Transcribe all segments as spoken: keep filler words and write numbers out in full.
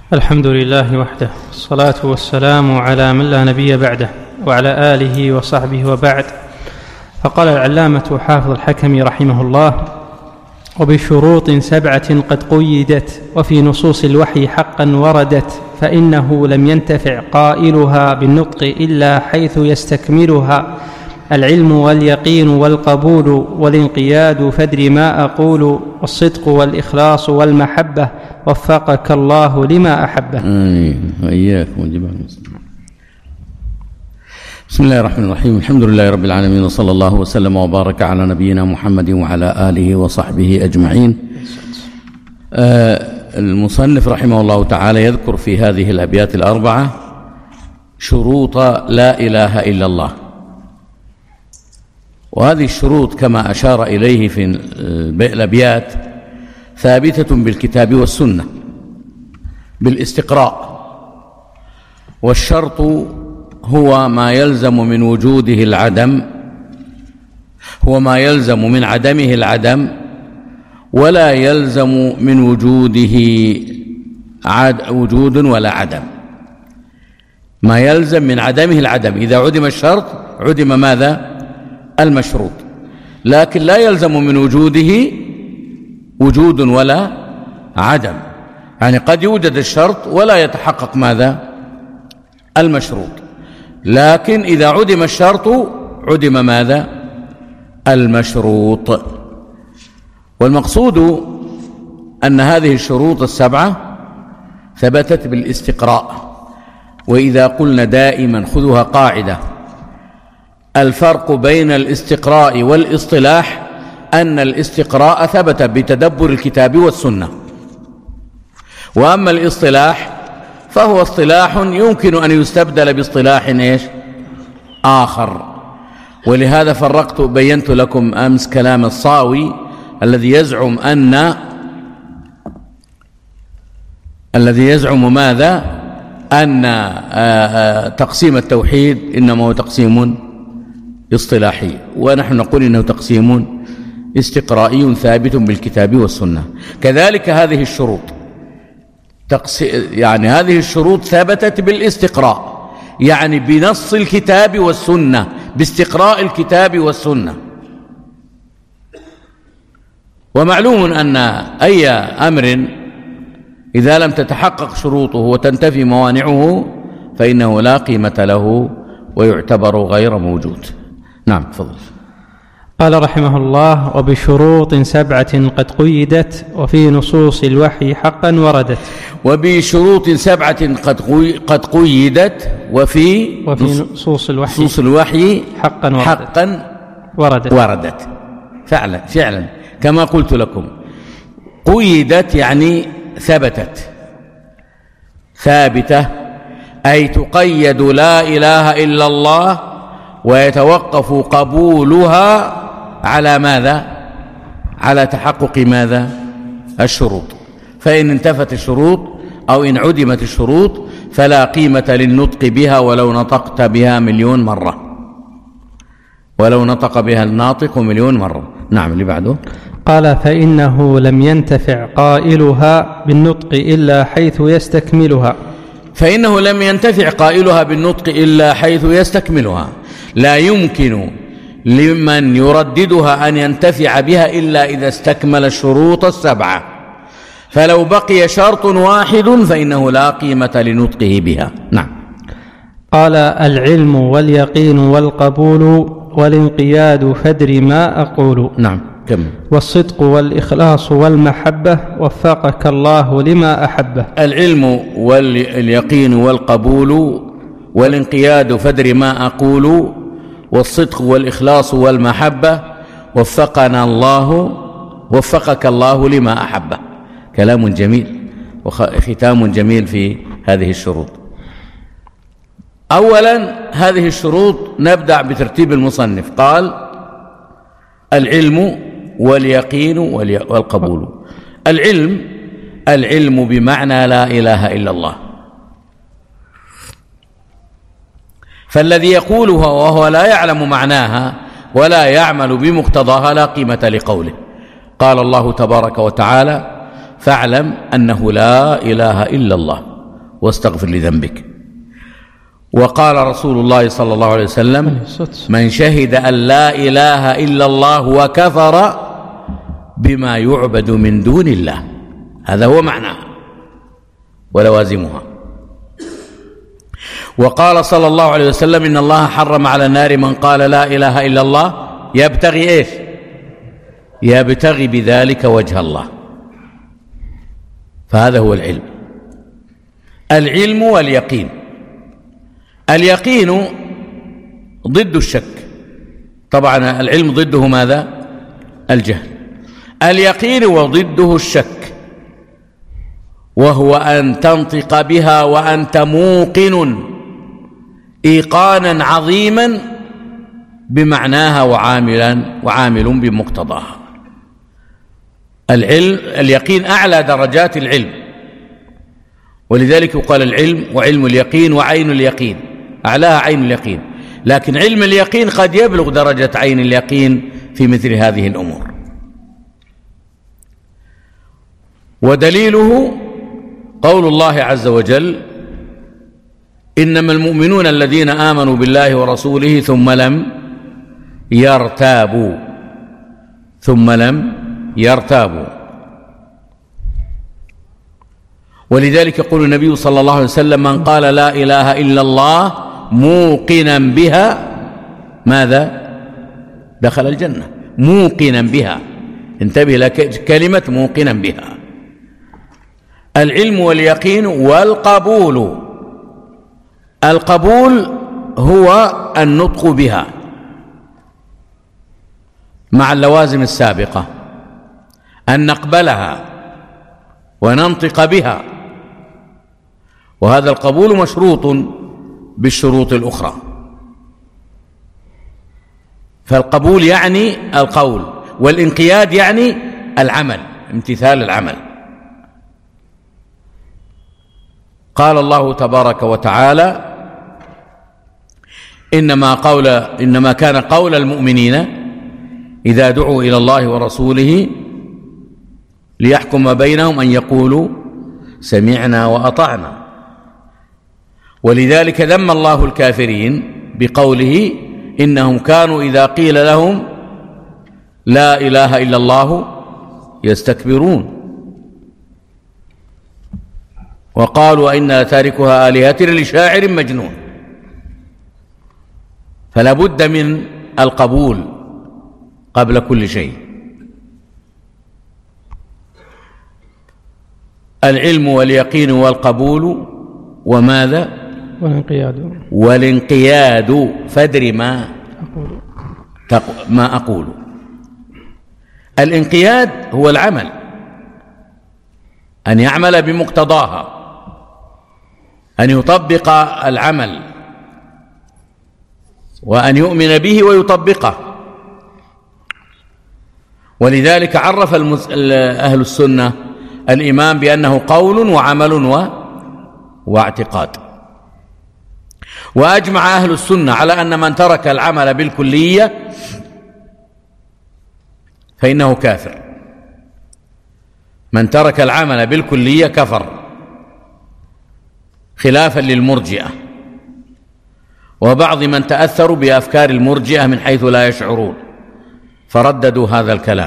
الحمد لله وحده، الصلاة والسلام على من لا نبي بعده وعلى آله وصحبه وبعد. فقال العلامة حافظ الحكمي رحمه الله: وبشروط سبعة قد قيدت وفي نصوص الوحي حقا وردت، فإنه لم ينتفع قائلها بالنطق إلا حيث يستكملها: العلم واليقين والقبول والانقياد فادر ما أقول، والصدق والإخلاص والمحبة، وفقك الله لما أحبه. آمين وإياكم جميعا. بسم الله الرحمن الرحيم، الحمد لله رب العالمين، وصلى الله وسلم وبارك على نبينا محمد وعلى آله وصحبه أجمعين. آه المصنف رحمه الله تعالى يذكر في هذه الأبيات الأربعة شروط لا إله إلا الله، وهذه الشروط كما أشار إليه في الأبيات ثابتة بالكتاب والسنة بالاستقراء، والشرط هو ما يلزم من وجوده العدم، هو ما يلزم من عدمه العدم ولا يلزم من وجوده عد وجود ولا عدم، ما يلزم من عدمه العدم. إذا عدم الشرط عدم ماذا؟ المشروط. لكن لا يلزم من وجوده وجود ولا عدم، يعني قد يوجد الشرط ولا يتحقق ماذا؟ المشروط. لكن إذا عدم الشرط عدم ماذا؟ المشروط. والمقصود أن هذه الشروط السبعة ثبتت بالاستقراء. وإذا قلنا دائما خذوها قاعدة: الفرق بين الاستقراء والاصطلاح أن الاستقراء ثبت بتدبر الكتاب والسنة، وأما الاصطلاح فهو اصطلاح يمكن أن يستبدل باصطلاح إيش؟ آخر. ولهذا فرقت بينت لكم أمس كلام الصاوي الذي يزعم أن الذي يزعم ماذا؟ أن تقسيم التوحيد إنما هو تقسيم اصطلاحي، ونحن نقول إنه تقسيم استقرائي ثابت بالكتاب والسنة. كذلك هذه الشروط يعني هذه الشروط ثبتت بالاستقراء، يعني بنص الكتاب والسنة، باستقراء الكتاب والسنة. ومعلوم أن أي أمر إذا لم تتحقق شروطه وتنتفي موانعه فإنه لا قيمة له ويعتبر غير موجود. نعم تفضل. قال رحمه الله: وبشروط سبعة قد قيدت وفي نصوص الوحي حقا وردت. وبشروط سبعة قد قد قيدت وفي وفي نصوص الوحي نصوص الوحي حقا وردت, حقا وردت. وردت فعلا فعلا كما قلت لكم. قيدت يعني ثبتت، ثابتة، أي تقيد لا إله إلا الله ويتوقف قبولها على ماذا؟ على تحقق ماذا؟ الشروط. فإن انتفت الشروط أو إن عدمت الشروط فلا قيمة للنطق بها ولو نطقت بها مليون مرة، ولو نطق بها الناطق مليون مرة. نعم اللي بعده. قال: فإنه لم ينتفع قائلها بالنطق إلا حيث يستكملها. فإنه لم ينتفع قائلها بالنطق إلا حيث يستكملها. لا يمكن لمن يرددها أن ينتفع بها إلا إذا استكمل الشروط السبعة، فلو بقي شرط واحد فإنه لا قيمة لنطقه بها. نعم. قال: العلم واليقين والقبول والانقياد فادر ما أقول. نعم كم. والصدق والإخلاص والمحبة، وفقك الله لما أحبه. العلم واليقين والقبول والانقياد فادر ما أقول، والصدق والإخلاص والمحبة، وفقنا الله وفقك الله لما أحبه. كلام جميل وختام جميل في هذه الشروط. أولا هذه الشروط نبدأ بترتيب المصنف. قال: العلم واليقين والقبول. العلم العلم بمعنى لا إله إلا الله، فالذي يقولها وهو لا يعلم معناها ولا يعمل بمقتضاها لا قيمة لقوله. قال الله تبارك وتعالى: فاعلم أنه لا إله إلا الله. واستغفر لذنبك. وقال رسول الله صلى الله عليه وسلم: من شهد أن لا إله إلا الله وكفر بما يعبد من دون الله. هذا هو معناها ولوازمها. وقال صلى الله عليه وسلم: إن الله حرم على النار من قال لا إله إلا الله يبتغي إيش؟ يبتغي بذلك وجه الله. فهذا هو العلم. العلم واليقين. اليقين ضد الشك، طبعا العلم ضده ماذا؟ الجهل. اليقين وضده الشك، وهو أن تنطق بها وأنت موقن إيقانا عظيما بمعناها وعاملا وعامل بمقتضاها. العلم اليقين أعلى درجات العلم، ولذلك يقال العلم وعلم اليقين وعين اليقين، أعلاها عين اليقين، لكن علم اليقين قد يبلغ درجة عين اليقين في مثل هذه الأمور. ودليله قول الله عز وجل: إنما المؤمنون الذين آمنوا بالله ورسوله ثم لم يرتابوا ثم لم يرتابوا. ولذلك يقول النبي صلى الله عليه وسلم: من قال لا إله إلا الله موقنا بها ماذا؟ دخل الجنة. موقنا بها، انتبه لكلمة موقنا بها. العلم واليقين والقبول. القبول هو النطق بها مع اللوازم السابقة، أن نقبلها وننطق بها، وهذا القبول مشروط بالشروط الأخرى. فالقبول يعني القول، والانقياد يعني العمل، امتثال العمل. قال الله تبارك وتعالى: إنما قول إنما كان قول المؤمنين إذا دعوا إلى الله ورسوله ليحكم بينهم أن يقولوا سمعنا وأطعنا. ولذلك ذم الله الكافرين بقوله: إنهم كانوا إذا قيل لهم لا إله إلا الله يستكبرون، وقالوا إنا تاركها آلهتنا لشاعر مجنون. فلا بد من القبول قبل كل شيء. العلم واليقين والقبول وماذا؟ والانقياد. والانقياد. فادر ما أقول. ما أقول. الانقياد هو العمل، أن يعمل بمقتضاها، أن يطبق العمل وأن يؤمن به ويطبقه. ولذلك عرف أهل السنة الإيمان بأنه قول وعمل و... واعتقاد. وأجمع أهل السنة على أن من ترك العمل بالكلية فإنه كافر. من ترك العمل بالكلية كفر، خلافا للمرجئة وبعض من تأثروا بأفكار المرجئة من حيث لا يشعرون، فرددوا هذا الكلام.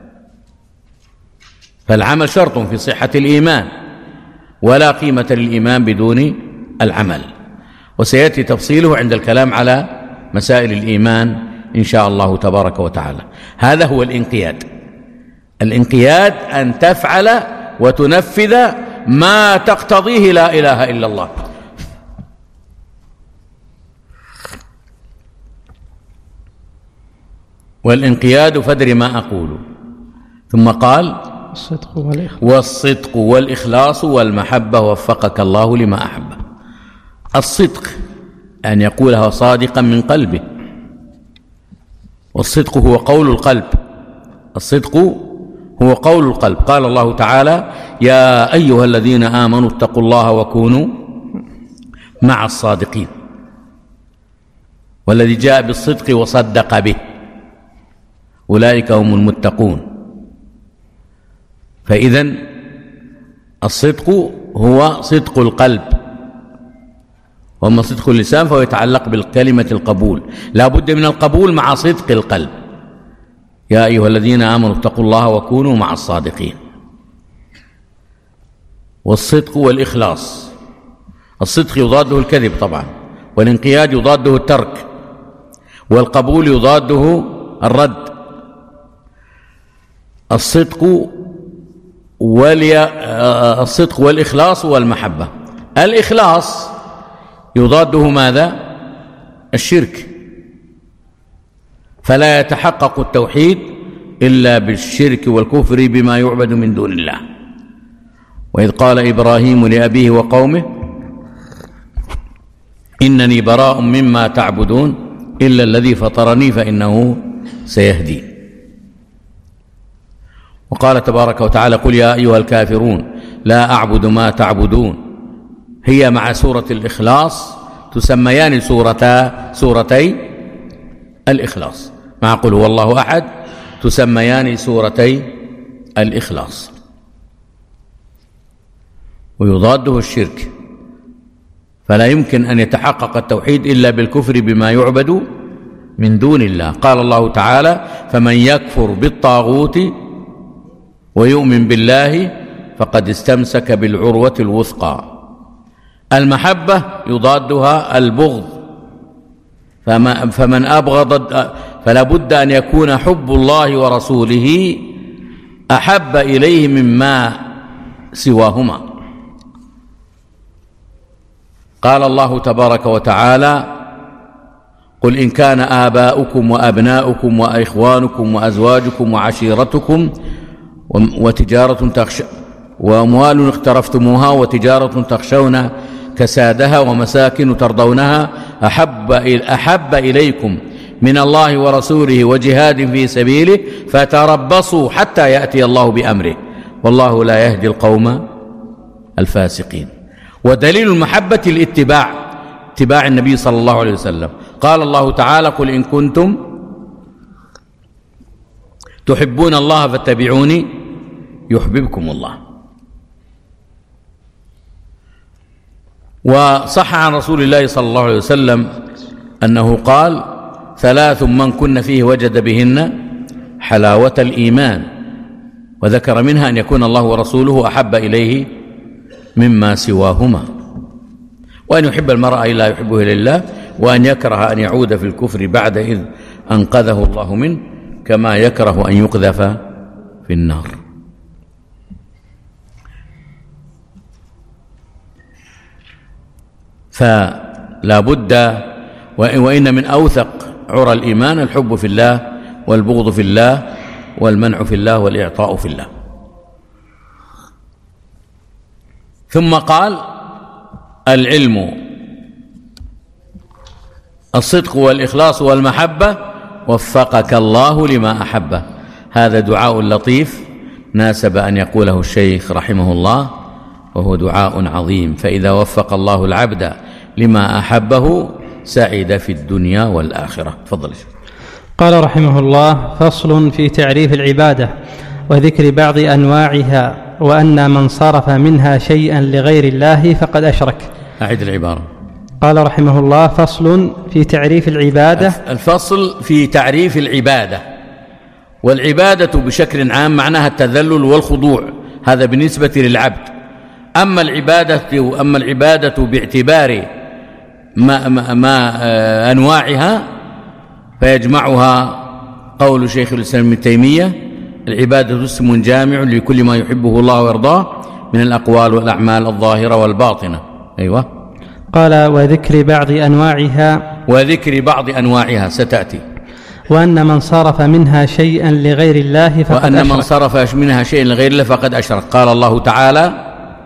فالعمل شرط في صحة الإيمان، ولا قيمة للإيمان بدون العمل، وسيأتي تفصيله عند الكلام على مسائل الإيمان إن شاء الله تبارك وتعالى. هذا هو الانقياد. الانقياد أن تفعل وتنفذ ما تقتضيه لا إله إلا الله. والانقياد فادر ما أقول. ثم قال: الصدق والإخلاص. والصدق والإخلاص والمحبة وفقك الله لما أحبه. الصدق أن يقولها صادقا من قلبه، والصدق هو قول القلب. الصدق هو قول القلب. قال الله تعالى: يا أيها الذين آمنوا اتقوا الله وكونوا مع الصادقين. والذي جاء بالصدق وصدق به أولئك هم المتقون. فإذن الصدق هو صدق القلب وأما صدق اللسان فهو يتعلق بالكلمة القبول، لا بد من القبول مع صدق القلب. يا أيها الذين آمنوا اتقوا الله وكونوا مع الصادقين. والصدق والإخلاص، الصدق يضاده الكذب طبعا، والانقياد يضاده الترك، والقبول يضاده الرد. الصدق والي... الصدق والإخلاص والمحبة. الإخلاص يضاده ماذا؟ الشرك، فلا يتحقق التوحيد إلا بالشرك والكفر بما يعبد من دون الله. وإذ قال إبراهيم لأبيه وقومه إنني براء مما تعبدون إلا الذي فطرني فإنه سيهدين. وقال تبارك وتعالى قل يا أيها الكافرون لا أعبد ما تعبدون. هي مع سورة الإخلاص تسميان سورتا سورتي الإخلاص، مع قل هو الله أحد تسميان سورتي الإخلاص. ويضاده الشرك، فلا يمكن أن يتحقق التوحيد إلا بالكفر بما يعبد من دون الله. قال الله تعالى فمن يكفر بالطاغوت ويؤمن بالله فقد استمسك بالعروة الوثقى. المحبة يضادها البغض، فمن أبغض فلا بد أن يكون حب الله ورسوله أحب إليه مما سواهما. قال الله تبارك وتعالى قل إن كان آباؤكم وأبناؤكم وإخوانكم وأزواجكم وعشيرتكم وتجارة تخشى وأموال اقترفتموها وتجارة تخشون كسادها ومساكن ترضونها أحب, أحب إليكم من الله ورسوله وجهاد في سبيله فتربصوا حتى يأتي الله بأمره والله لا يهدي القوم الفاسقين. ودليل المحبة الاتباع، اتباع النبي صلى الله عليه وسلم. قال الله تعالى قل إن كنتم تحبون الله فاتبعوني يحببكم الله. وصح عن رسول الله صلى الله عليه وسلم أنه قال ثلاث من كن فيه وجد بهن حلاوة الإيمان، وذكر منها أن يكون الله ورسوله أحب إليه مما سواهما، وأن يحب المرء لا يحبه لله، وأن يكره أن يعود في الكفر بعد إذ أنقذه الله منه، كما يكره أن يقذف في النار. فلا بد، وإن من أوثق عرى الإيمان الحب في الله والبغض في الله والمنع في الله والإعطاء في الله. ثم قال العلم الصدق والإخلاص والمحبة وفقك الله لما أحبه. هذا دعاء لطيف ناسب أن يقوله الشيخ رحمه الله، وهو دعاء عظيم. فإذا وفق الله العبد لما أحبه سعد في الدنيا والآخرة. تفضل. قال رحمه الله فصل في تعريف العبادة وذكر بعض أنواعها، وأن من صرف منها شيئا لغير الله فقد أشرك. أعد العبارة. قال رحمه الله فصل في تعريف العبادة. الفصل في تعريف العبادة. والعبادة بشكل عام معناها التذلل والخضوع، هذا بالنسبة للعبد. أما العبادة أما العبادة باعتبار ما, ما, ما أنواعها فيجمعها قول شيخ الإسلام ابن تيمية العبادة اسم جامع لكل ما يحبه الله ويرضاه من الأقوال والأعمال الظاهرة والباطنة. أيوة. قال وذكر بعض أنواعها وذكر بعض أنواعها ستأتي. وأن من صرف منها شيئا لغير الله فقد وأن أشرك. من صرف منها شيئا لغير الله فقد أشرك. قال الله تعالى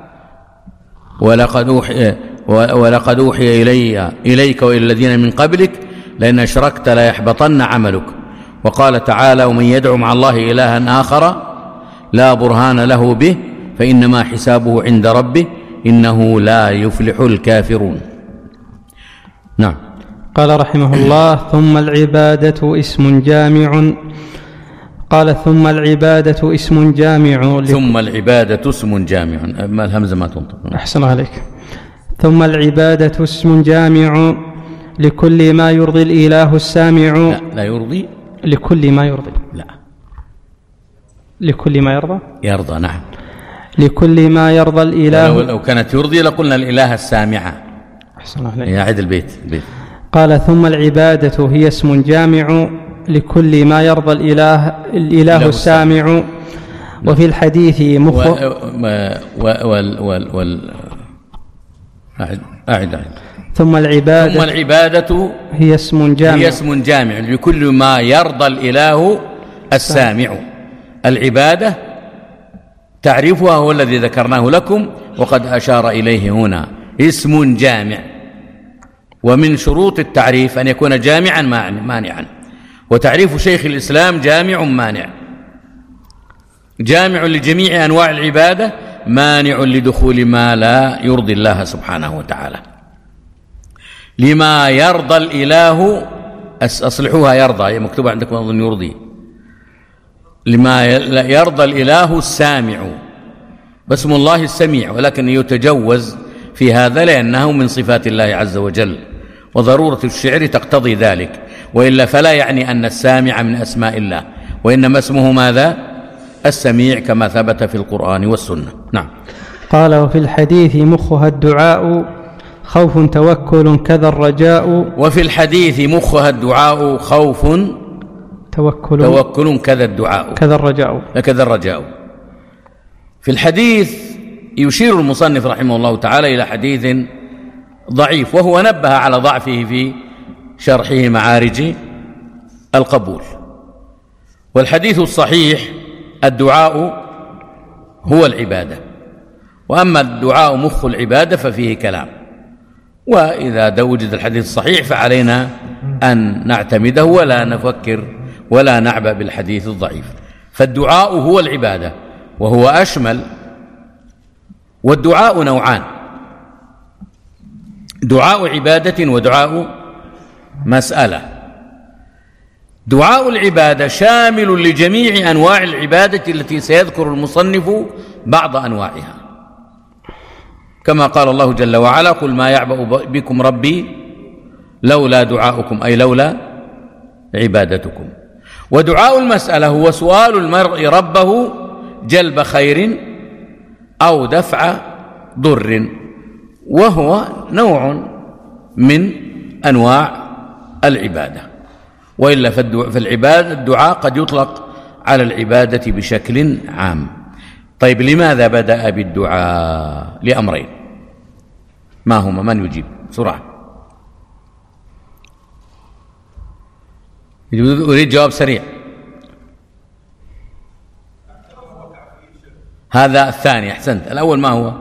ولقد أوحي, ولقد أوحي إلي إليك وإلى الذين من قبلك لئن أشركت ليحبطن عملك. وقال تعالى ومن يدعو مع الله إلها آخر لا برهان له به فإنما حسابه عند ربه إنه لا يفلح الكافرون. نعم. قال رحمه الله ثم العبادة اسم جامع. قال ثم العبادة اسم جامع. ثم العبادة اسم جامع، أما الهمزة ما تنطق. أحسن عليك. ثم العبادة اسم جامع لكل ما يرضي الإله السامع. لا, لا يرضي، لكل ما يرضي، لا لكل ما يرضى، يرضى، نعم، لكل ما يرضى الإله. لو كانت يرضي لقلنا الإله السامعة. أحسن الله. يا عيد البيت, البيت قال ثم العبادة هي اسم جامع لكل ما يرضى الإله, الإله السامع. وفي الحديث مخ و... و... وال... وال... وال... أعد أعد أعد ثم العبادة ثم العبادة هي اسم جامع هي اسم جامع لكل ما يرضى الإله السامع. العبادة تعريفها هو الذي ذكرناه لكم وقد أشار إليه هنا، اسم جامع. ومن شروط التعريف أن يكون جامعا مانعا، وتعريف شيخ الإسلام جامع مانع، جامع لجميع أنواع العبادة، مانع لدخول ما لا يرضي الله سبحانه وتعالى. لما يرضى الإله، أصلحوها يرضى، هي مكتوبة عندكم أظن يرضي. لما يرضى الإله السامع، باسم الله السميع، ولكن يتجوز في هذا لأنه من صفات الله عز وجل، وضرورة الشعر تقتضي ذلك، وإلا فلا يعني أن السامع من أسماء الله، وإنما اسمه ماذا؟ السميع، كما ثبت في القرآن والسنة. نعم. قال وفي الحديث مخها الدعاء خوف توكل كذا الرجاء. وفي الحديث مخها الدعاء خوف توكل توكل كذا الدعاء كذا الرجاء كذا الرجاء. في الحديث يشير المصنف رحمه الله تعالى إلى حديث ضعيف، وهو نبه على ضعفه في شرحه معارج القبول. والحديث الصحيح الدعاء هو العبادة، وأما الدعاء مخ العبادة ففيه كلام، وإذا وجد الحديث الصحيح فعلينا أن نعتمده ولا نفكر ولا نعبأ بالحديث الضعيف. فالدعاء هو العبادة وهو أشمل. والدعاء نوعان: دعاء عبادة ودعاء مسألة. دعاء العبادة شامل لجميع أنواع العبادة التي سيذكر المصنف بعض أنواعها، كما قال الله جل وعلا: قل ما يعبأ بكم ربي لولا دعاؤكم، أي لولا عبادتكم. ودعاء المسألة هو سؤال المرء ربه جلب خير أو دفع ضر، وهو نوع من أنواع العبادة. وإلا فالعبادة الدعاء قد يطلق على العبادة بشكل عام. طيب، لماذا بدأ بالدعاء؟ لأمرين، ما هما؟ من يجيب بسرعة؟ أريد جواب سريع. هذا الثاني، أحسنت. الأول ما هو؟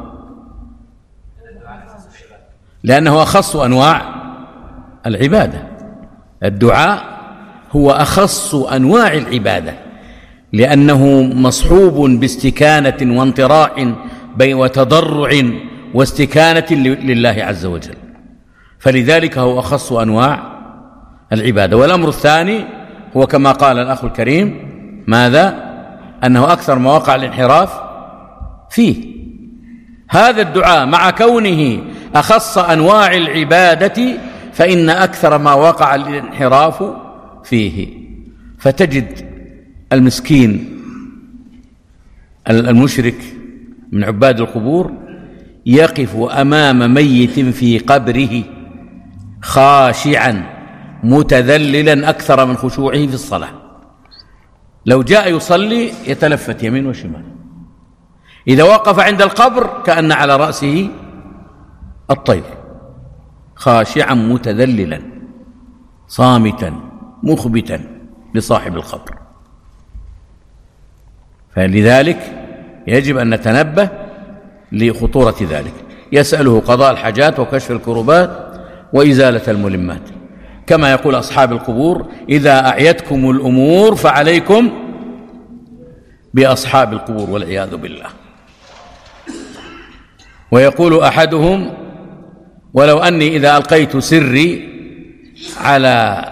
لأنه أخص أنواع العبادة. الدعاء هو أخص أنواع العبادة، لأنه مصحوب باستكانة وانطراح وتضرع واستكانة لله عز وجل، فلذلك هو أخص أنواع العبادة. والأمر الثاني هو كما قال الأخ الكريم، ماذا؟ أنه أكثر ما وقع الانحراف فيه. هذا الدعاء مع كونه أخص أنواع العبادة فإن أكثر ما وقع الانحراف فيه. فتجد المسكين المشرك من عباد القبور يقف أمام ميت في قبره خاشعا متذللا أكثر من خشوعه في الصلاة. لو جاء يصلي يتلفت يمين وشمال، إذا وقف عند القبر كأن على رأسه الطير، خاشعا متذللا صامتا مخبتا لصاحب القبر. فلذلك يجب أن نتنبه لخطورة ذلك. يسأله قضاء الحاجات وكشف الكربات وإزالة الملمات، كما يقول أصحاب القبور: إذا أعيتكم الأمور فعليكم بأصحاب القبور، والعياذ بالله. ويقول أحدهم: ولو أني إذا ألقيت سري على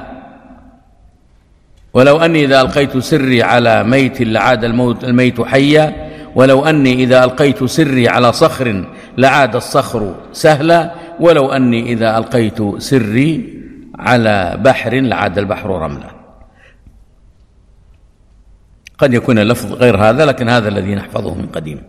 ولو أني إذا ألقيت سري على ميت لعاد الموت الميت حيا، ولو أني إذا ألقيت سري على صخر لعاد الصخر سهلا، ولو أني إذا ألقيت سري على بحر لعاد البحر رملا. قد يكون اللفظ غير هذا، لكن هذا الذي نحفظه من قديم.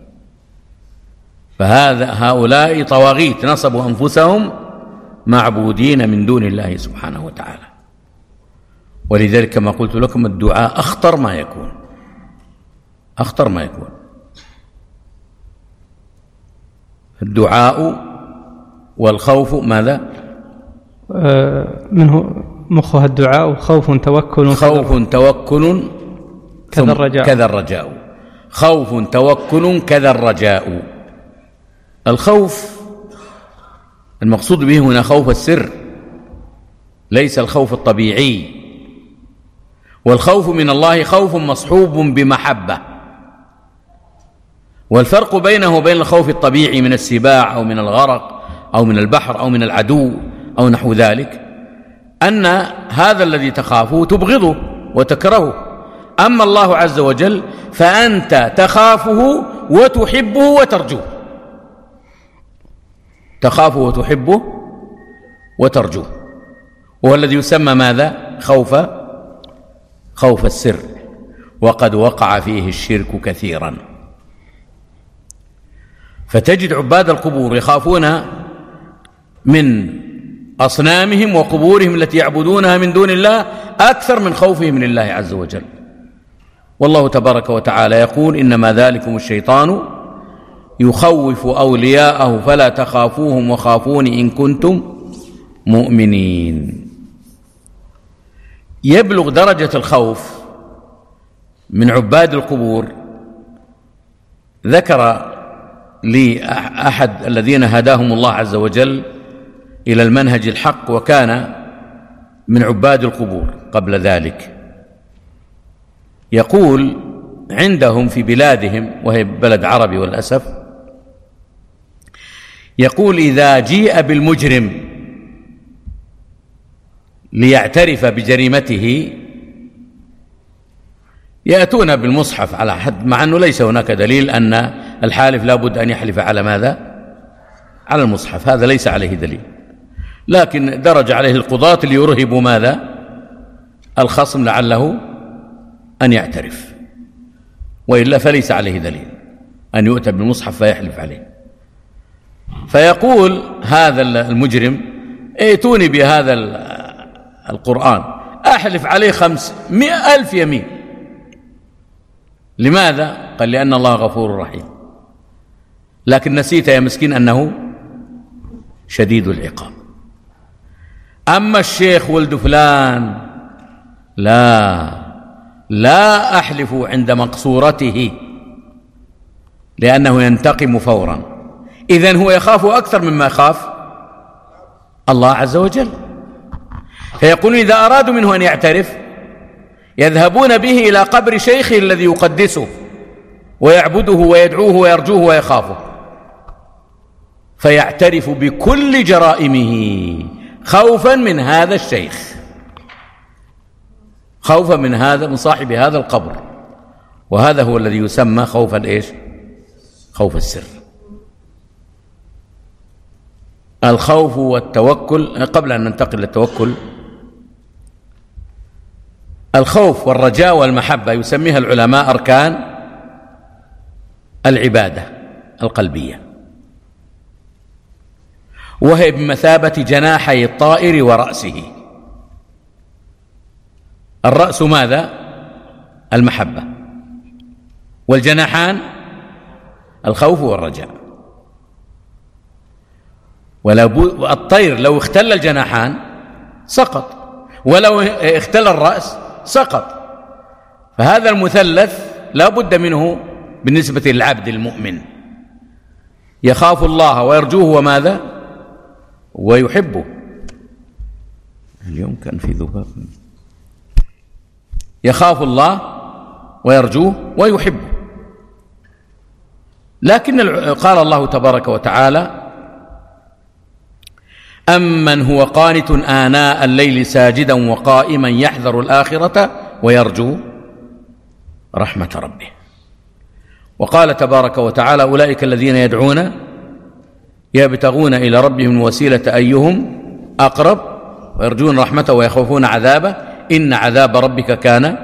فهذا هؤلاء طواغيت نصبوا أنفسهم معبودين من دون الله سبحانه وتعالى. ولذلك كما قلت لكم الدعاء أخطر ما يكون، أخطر ما يكون. الدعاء والخوف ماذا؟ آه منه مخها الدعاء، وخوف توكل، خوف توكل كذا الرجاء، كذا الرجاء. خوف توكل كذا الرجاء. الخوف المقصود به هنا خوف السر، ليس الخوف الطبيعي. والخوف من الله خوف مصحوب بمحبة. والفرق بينه وبين الخوف الطبيعي من السباع أو من الغرق أو من البحر أو من العدو أو نحو ذلك أن هذا الذي تخافه تبغضه وتكرهه. أما الله عز وجل فأنت تخافه وتحبه وترجوه، تخافه وتحبه وترجوه، وهو الذي يسمى ماذا؟ خوف خوف السر، وقد وقع فيه الشرك كثيرا. فتجد عباد القبور يخافون من أصنامهم وقبورهم التي يعبدونها من دون الله أكثر من خوفهم لله عز وجل. والله تبارك وتعالى يقول: إنما ذلكم الشيطان يخوف أولياءه فلا تخافوهم وخافون إن كنتم مؤمنين. يبلغ درجة الخوف من عباد القبور. ذكر لي أحد الذين هداهم الله عز وجل إلى المنهج الحق وكان من عباد القبور قبل ذلك، يقول عندهم في بلادهم، وهي بلد عربي والأسف، يقول: إذا جيء بالمجرم ليعترف بجريمته يأتون بالمصحف على حد، مع أنه ليس هناك دليل أن الحالف لا بد أن يحلف على ماذا؟ على المصحف، هذا ليس عليه دليل، لكن درج عليه القضاة ليرهبوا ماذا؟ الخصم لعله أن يعترف، وإلا فليس عليه دليل أن يؤتى بالمصحف فيحلف عليه. فيقول هذا المجرم: ائتوني بهذا القرآن أحلف عليه خمس مئة ألف يمين. لماذا؟ قال: لأن الله غفور رحيم. لكن نسيت يا مسكين أنه شديد العقاب. أما الشيخ ولد فلان لا لا أحلف عند مقصورته لأنه ينتقم فورا. إذن هو يخاف أكثر مما يخاف الله عز وجل. فيقول: إذا أرادوا منه أن يعترف يذهبون به إلى قبر شيخه الذي يقدسه ويعبده ويدعوه ويرجوه ويخافه، فيعترف بكل جرائمه خوفا من هذا الشيخ، خوفا من هذا من صاحب هذا القبر. وهذا هو الذي يسمى خوف الايش؟ خوف السر. الخوف والتوكل. قبل أن ننتقل للتوكل، الخوف والرجاء والمحبة يسميها العلماء أركان العبادة القلبية، وهي بمثابة جناحي الطائر ورأسه. الرأس ماذا؟ المحبة، والجناحان الخوف والرجاء. والطير لو اختل الجناحان سقط، ولو اختل الرأس سقط. فهذا المثلث لا بد منه بالنسبة للعبد المؤمن، يخاف الله ويرجوه وماذا؟ ويحبه. اليوم كان في ذباب. يخاف الله ويرجوه ويحبه. لكن قال الله تبارك وتعالى: أمن هو قانت آناء الليل ساجدا وقائما يحذر الآخرة ويرجو رحمة ربه. وقال تبارك وتعالى: أولئك الذين يدعون يبتغون إلى ربهم الوسيلة أيهم أقرب ويرجون رحمته ويخافون عذابه إن عذاب ربك كان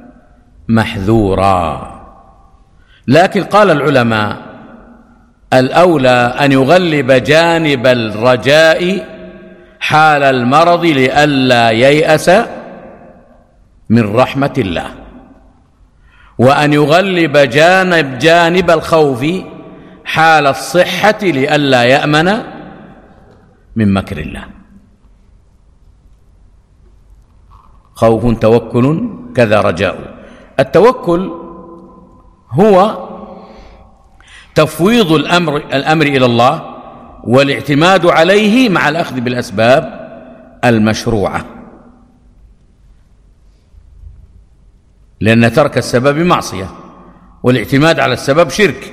محذورا. لكن قال العلماء الأولى أن يغلب جانب الرجاء حال المرض لئلا ييأس من رحمة الله، وأن يغلب جانب جانب الخوف حال الصحة لئلا يأمن من مكر الله. خوف توكل كذا رجاء. التوكل هو تفويض الأمر, الأمر إلى الله والاعتماد عليه مع الأخذ بالأسباب المشروعة، لأن ترك السبب معصية والاعتماد على السبب شرك،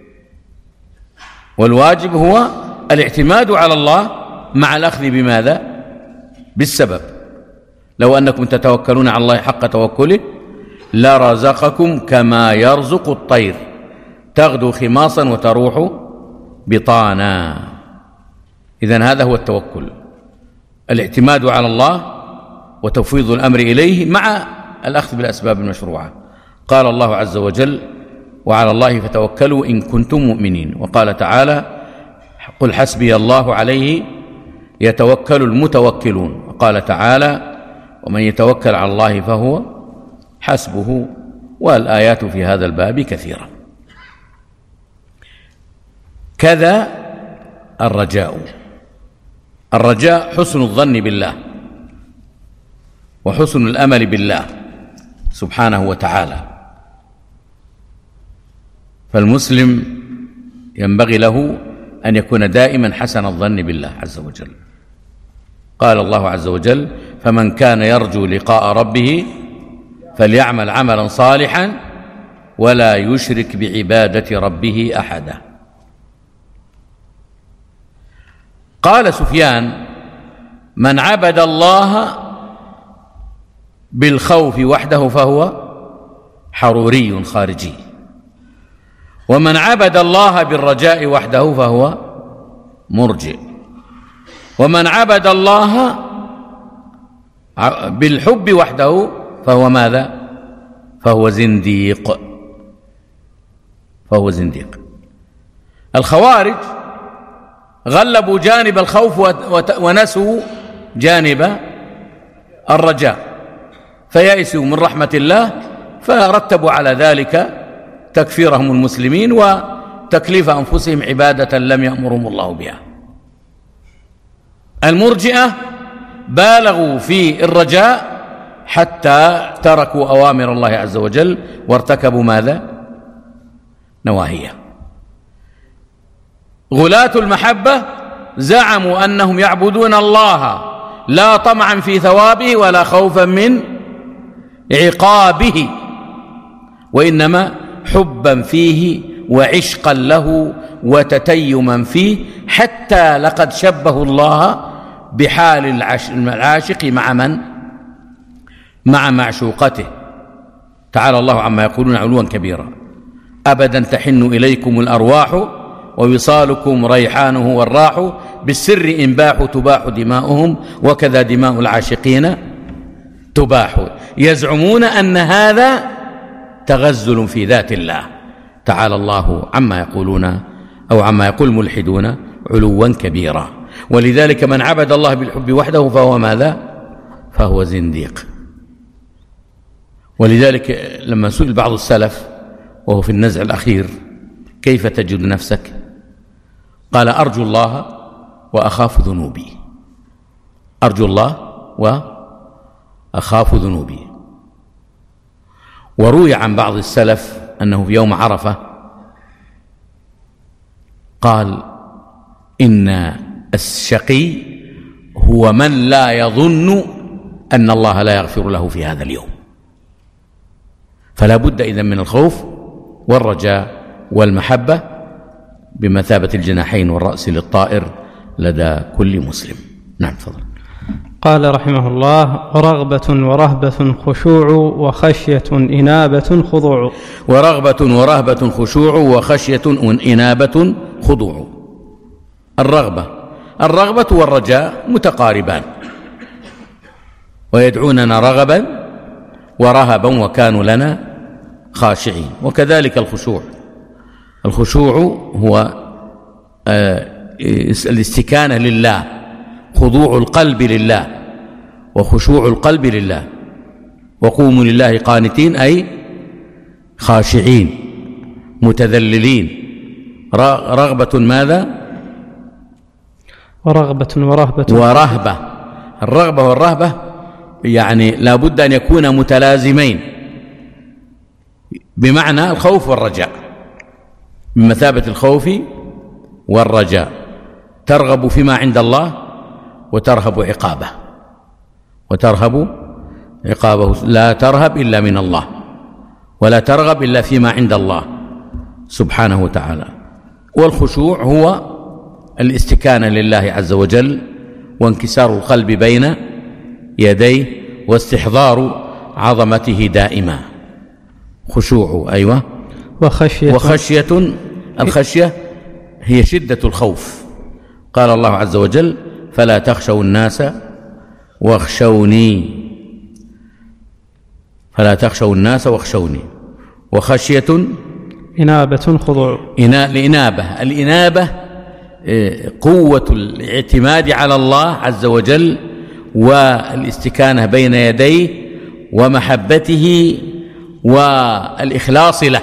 والواجب هو الاعتماد على الله مع الأخذ بماذا؟ بالسبب. لو أنكم تتوكلون على الله حق توكله لرزقكم كما يرزق الطير تغدو خماصا وتروح بطانا. إذن هذا هو التوكل، الاعتماد على الله وتفويض الأمر إليه مع الأخذ بالأسباب المشروعة. قال الله عز وجل: وعلى الله فتوكلوا إن كنتم مؤمنين. وقال تعالى: قل حسبي الله عليه يتوكل المتوكلون. وقال تعالى: ومن يتوكل على الله فهو حسبه. والآيات في هذا الباب كثيرة. كذا الرجاء. الرجاء حسن الظن بالله وحسن الأمل بالله سبحانه وتعالى، فالمسلم ينبغي له أن يكون دائما حسن الظن بالله عز وجل. قال الله عز وجل: فمن كان يرجو لقاء ربه فليعمل عملا صالحا ولا يشرك بعبادة ربه أحدا. قال سفيان: من عبد الله بالخوف وحده فهو حروري خارجي، ومن عبد الله بالرجاء وحده فهو مرجئ، ومن عبد الله بالحب وحده فهو ماذا؟ فهو زنديق. فهو زنديق. الخوارج غلبوا جانب الخوف ونسوا جانب الرجاء، فيأسوا من رحمة الله، فرتبوا على ذلك تكفيرهم المسلمين وتكليف أنفسهم عبادة لم يأمرهم الله بها. المرجئة بالغوا في الرجاء حتى تركوا أوامر الله عز وجل وارتكبوا ماذا؟ نواهيه. غلاة المحبة زعموا أنهم يعبدون الله لا طمعا في ثوابه ولا خوفا من عقابه، وإنما حبا فيه وعشقا له وتتيما فيه، حتى لقد شبهوا الله بحال العاشق مع من؟ مع معشوقته. تعالى الله عما يقولون علوا كبيرا. أبدا تحن إليكم الأرواح ووصالكم ريحانه والراح، بالسر إنباح تباح دماؤهم وكذا دماء العاشقين تباح. يزعمون أن هذا تغزل في ذات الله. تعالى الله عما يقولون أو عما يقول الملحدون علوا كبيرا. ولذلك من عبد الله بالحب وحده فهو ماذا؟ فهو زنديق. ولذلك لما سئل بعض السلف وهو في النزع الأخير: كيف تجد نفسك؟ قال: أرجو الله وأخاف ذنوبي. أرجو الله وأخاف ذنوبي. وروي عن بعض السلف أنه في يوم عرفة قال: إن الشقي هو من لا يظن أن الله لا يغفر له في هذا اليوم. فلا بد إذن من الخوف والرجاء والمحبة بمثابة الجناحين والرأس للطائر لدى كل مسلم. نعم تفضل. قال رحمه الله: ورغبة ورهبة خشوع وخشية إنابة خضوع. ورغبة ورهبة خشوع وخشية إنابة خضوع. الرغبة الرغبة والرجاء متقاربان، ويدعوننا رغبا ورهبا وكانوا لنا خاشعين. وكذلك الخشوع الخشوع هو الاستكانة لله، خضوع القلب لله وخشوع القلب لله. وقوموا لله قانتين أي خاشعين متذللين. رغبة ماذا؟ ورغبة ورهبة ورهبة. الرغبة والرهبة يعني لا بد أن يكونا متلازمين، بمعنى الخوف والرجاء، بمثابة الخوف والرجاء. ترغب فيما عند الله وترهب عقابه وترهب عقابه. لا ترهب إلا من الله، ولا ترغب إلا فيما عند الله سبحانه وتعالى. والخشوع هو الاستكانة لله عز وجل، وانكسار القلب بين يديه، واستحضار عظمته دائما. خشوع أيوة. وخشية وخشية الخشية هي شدة الخوف. قال الله عز وجل: فلا تخشوا الناس واخشوني، فلا تخشوا الناس واخشوني. وخشية إنابة خضوع. الإنابة الإنابة قوة الاعتماد على الله عز وجل، والاستكانة بين يديه، ومحبته، والإخلاص له.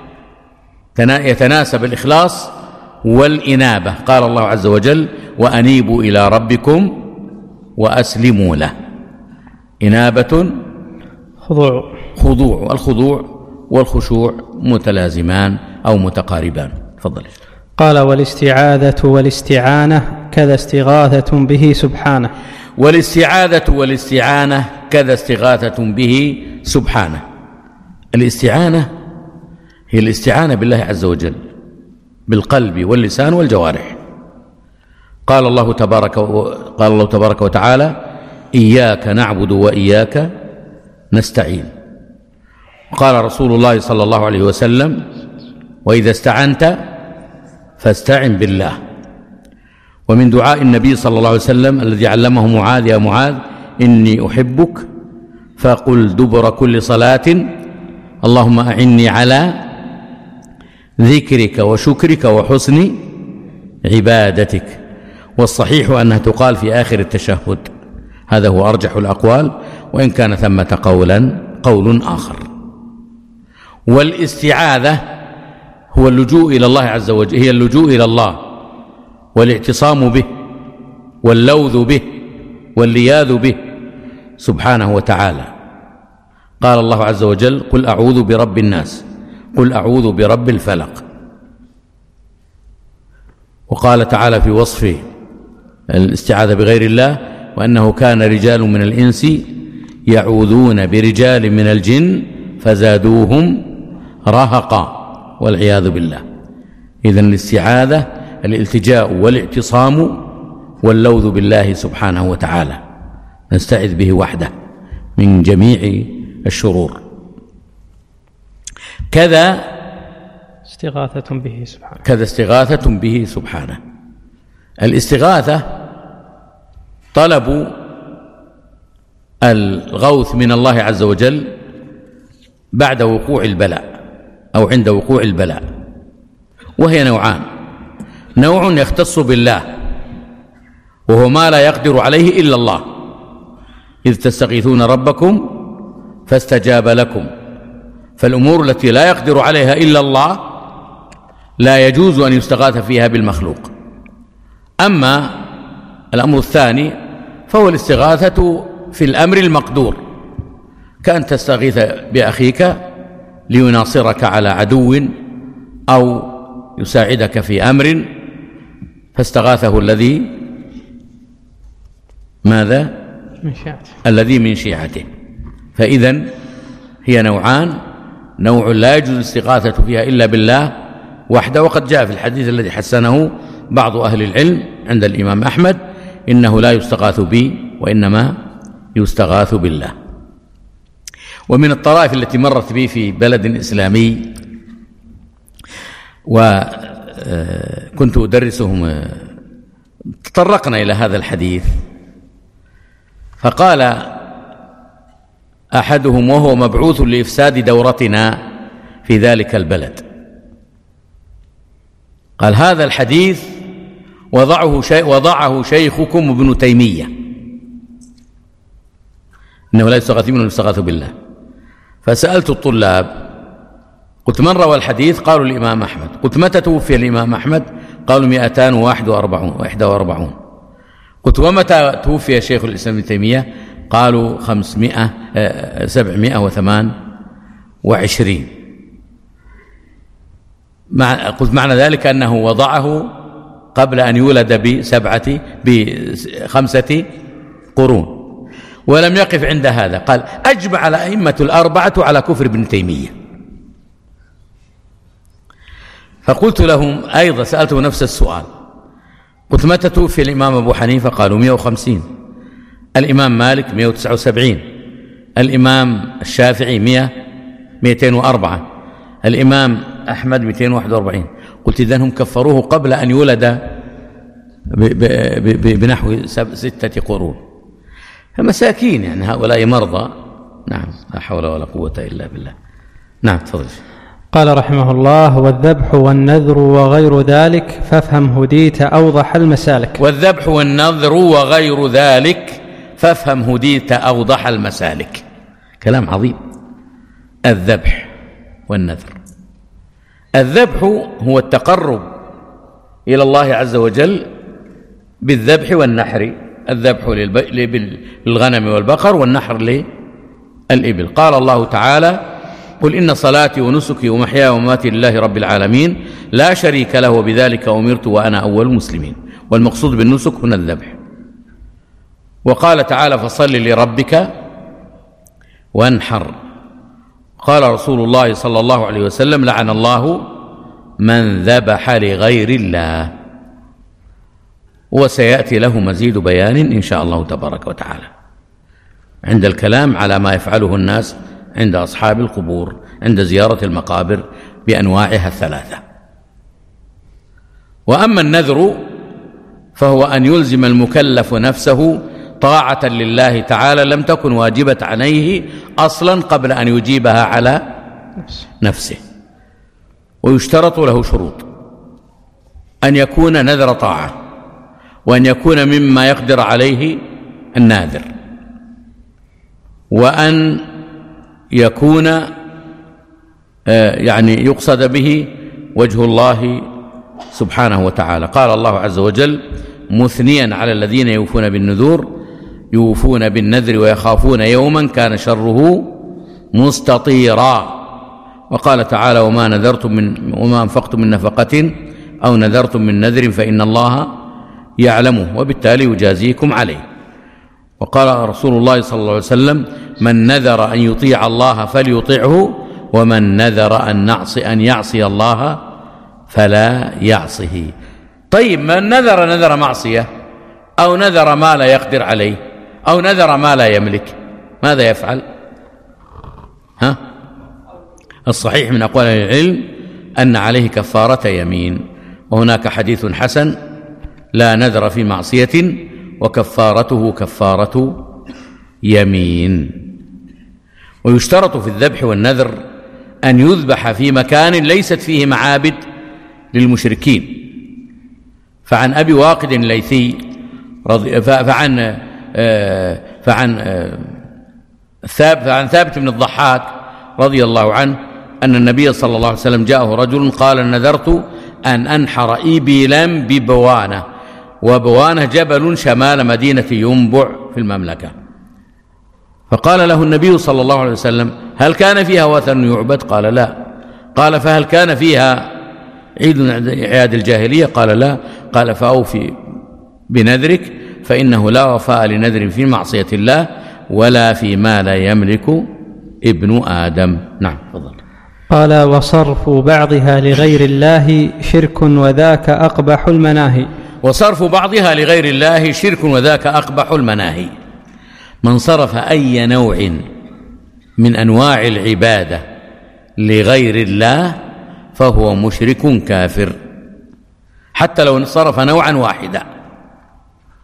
يتناسب الإخلاص والإنابة. قال الله عز وجل: وأنيبوا إلى ربكم وأسلموا له. إنابة خضوع. خضوع. الخضوع والخشوع متلازمان أو متقاربان. تفضل. قال: والاستعاذة والاستعانة كذا استغاثة به سبحانه. والاستعاذة والاستعانة كذا استغاثة به سبحانه. الاستعانة هي الاستعانة بالله عز وجل بالقلب واللسان والجوارح. قال الله تبارك و... قال الله تبارك وتعالى: إياك نعبد وإياك نستعين. قال رسول الله صلى الله عليه وسلم: وإذا استعنت فاستعن بالله. ومن دعاء النبي صلى الله عليه وسلم الذي علمه معاذ: يا معاذ إني أحبك فقل دبر كل صلاة: اللهم أعني على ذكرك وشكرك وحسن عبادتك. والصحيح أنها تقال في آخر التشهد. هذا هو أرجح الأقوال، وإن كان ثمة قولا قول آخر. والاستعاذة هو اللجوء إلى الله عز وجل، هي اللجوء إلى الله والاعتصام به واللوذ به واللياذ به سبحانه وتعالى. قال الله عز وجل: قل أعوذ برب الناس، قل أعوذ برب الفلق. وقال تعالى في وصف الاستعاذة بغير الله: وأنه كان رجال من الإنس يعوذون برجال من الجن فزادوهم رهقا، والعياذ بالله. إذن الاستعاذة الالتجاء والاعتصام واللوذ بالله سبحانه وتعالى، نستعذ به وحده من جميع الشرور. كذا استغاثة به سبحانه. كذا استغاثة به سبحانه. الاستغاثة طلب الغوث من الله عز وجل بعد وقوع البلاء أو عند وقوع البلاء، وهي نوعان: نوع يختص بالله وهو ما لا يقدر عليه إلا الله، إذ تستغيثون ربكم فاستجاب لكم. فالأمور التي لا يقدر عليها إلا الله لا يجوز أن يستغاث فيها بالمخلوق. أما الأمر الثاني فهو الاستغاثة في الأمر المقدور، كأن تستغيث بأخيك ليناصرك على عدو أو يساعدك في أمر، فاستغاثه الذي ماذا؟ من شيعته. الذي من شيعته. فإذن هي نوعان: نوع لا يجوز الاستغاثة فيها إلا بالله وحده، وقد جاء في الحديث الذي حسنه بعض أهل العلم عند الإمام أحمد: إنه لا يستغاث بي وإنما يستغاث بالله. ومن الطرائف التي مرت بي في بلد إسلامي، وكنت أدرسهم تطرقنا إلى هذا الحديث، فقال أحدهم وهو مبعوث لإفساد دورتنا في ذلك البلد، قال: هذا الحديث وضعه, شي وضعه شيخكم ابن تيمية، إنه لا يستغاث منه يستغاث بالله. فسألت الطلاب قلت: من روى الحديث؟ قالوا: الإمام أحمد. قلت: متى توفي الإمام أحمد؟ قالوا: مئتان وواحد وأربعون. قلت: ومتى توفي شيخ الإسلام ابن تيمية؟ قالوا: خمسمائة سبعمائة وثمان وعشرين. قلت: معنى ذلك أنه وضعه قبل أن يولد بسبعة بخمسة قرون. ولم يقف عند هذا، قال: أجمع الأئمة الأربعة على كفر ابن تيمية. فقلت لهم أيضا، سألته نفس السؤال، قلت: متى توفي الإمام أبو حنيفة؟ قالوا: مئة وخمسين. الإمام مالك مئة وتسعة وسبعين. الإمام الشافعي مئة مئتين وأربعة. الإمام أحمد مئتين وواحد وأربعين. قلت: إذن هم كفروه قبل أن يولد بنحو ستة قرون. فمساكين يعني، هؤلاء مرضى. نعم، لا حول ولا قوة إلا بالله. نعم، تفضل. قال رحمه الله: والذبح والنذر وغير ذلك فافهم هديت أوضح المسالك. والذبح والنذر وغير ذلك فافهم هديت أوضح المسالك. كلام عظيم. الذبح والنذر. الذبح هو التقرب إلى الله عز وجل بالذبح والنحر. الذبح للغنم والبقر، والنحر للإبل. قال الله تعالى: قل إن صلاتي ونسكي ومحياي ومماتي لله رب العالمين لا شريك له وبذلك أمرت وأنا أول المسلمين. والمقصود بالنسك هنا الذبح. وقال تعالى: فصل لربك وانحر. قال رسول الله صلى الله عليه وسلم: لعن الله من ذبح لغير الله. وسيأتي له مزيد بيان إن شاء الله تبارك وتعالى عند الكلام على ما يفعله الناس عند أصحاب القبور، عند زيارة المقابر بأنواعها الثلاثة. وأما النذر فهو أن يلزم المكلف نفسه طاعة لله تعالى لم تكن واجبة عليه أصلا قبل أن يجيبها على نفسه. ويشترط له شروط: أن يكون نذر طاعة، وأن يكون مما يقدر عليه الناذر، وأن يكون يعني يقصد به وجه الله سبحانه وتعالى. قال الله عز وجل مثنيا على الذين يوفون بالنذور: يوفون بالنذر ويخافون يوما كان شره مستطيرا. وقال تعالى: وما نذرتم من وما أنفقتم من نفقة أو نذرتم من نذر فإن الله يعلمه وبالتالي يجازيكم عليه. وقال رسول الله صلى الله عليه وسلم: من نذر أن يطيع الله فليطيعه، ومن نذر أن يعصي أن يعصي الله فلا يعصه. طيب، من نذر نذر معصية أو نذر ما لا يقدر عليه أو نذر ما لا يملك، ماذا يفعل؟ ها؟ الصحيح من أقوال العلم أن عليه كفارة يمين. وهناك حديث حسن: لا نذر في معصية وكفارته كفارة يمين. ويشترط في الذبح والنذر أن يذبح في مكان ليست فيه معابد للمشركين. فعن أبي واقد الليثي رضي فعن فعن فعن ثابت بن الضحاك رضي الله عنه أن النبي صلى الله عليه وسلم جاءه رجل قال: نذرت أن أنحر إبلا ببوانة، وبوانة جبل شمال مدينة ينبع في المملكة. فقال له النبي صلى الله عليه وسلم: هل كان فيها وثن يعبد؟ قال: لا. قال: فهل كان فيها عيد عياد الجاهلية؟ قال: لا. قال: فأوفي بنذرك، فإنه لا وفاء لنذر في معصية الله ولا فيما لا يملك ابن آدم. نعم، تفضل. قال: وصرف بعضها لغير الله شرك وذاك أقبح المناهي. وصرف بعضها لغير الله شرك وذاك أقبح المناهي. من صرف أي نوع من أنواع العبادة لغير الله فهو مشرك كافر، حتى لو صرف نوعا واحدا.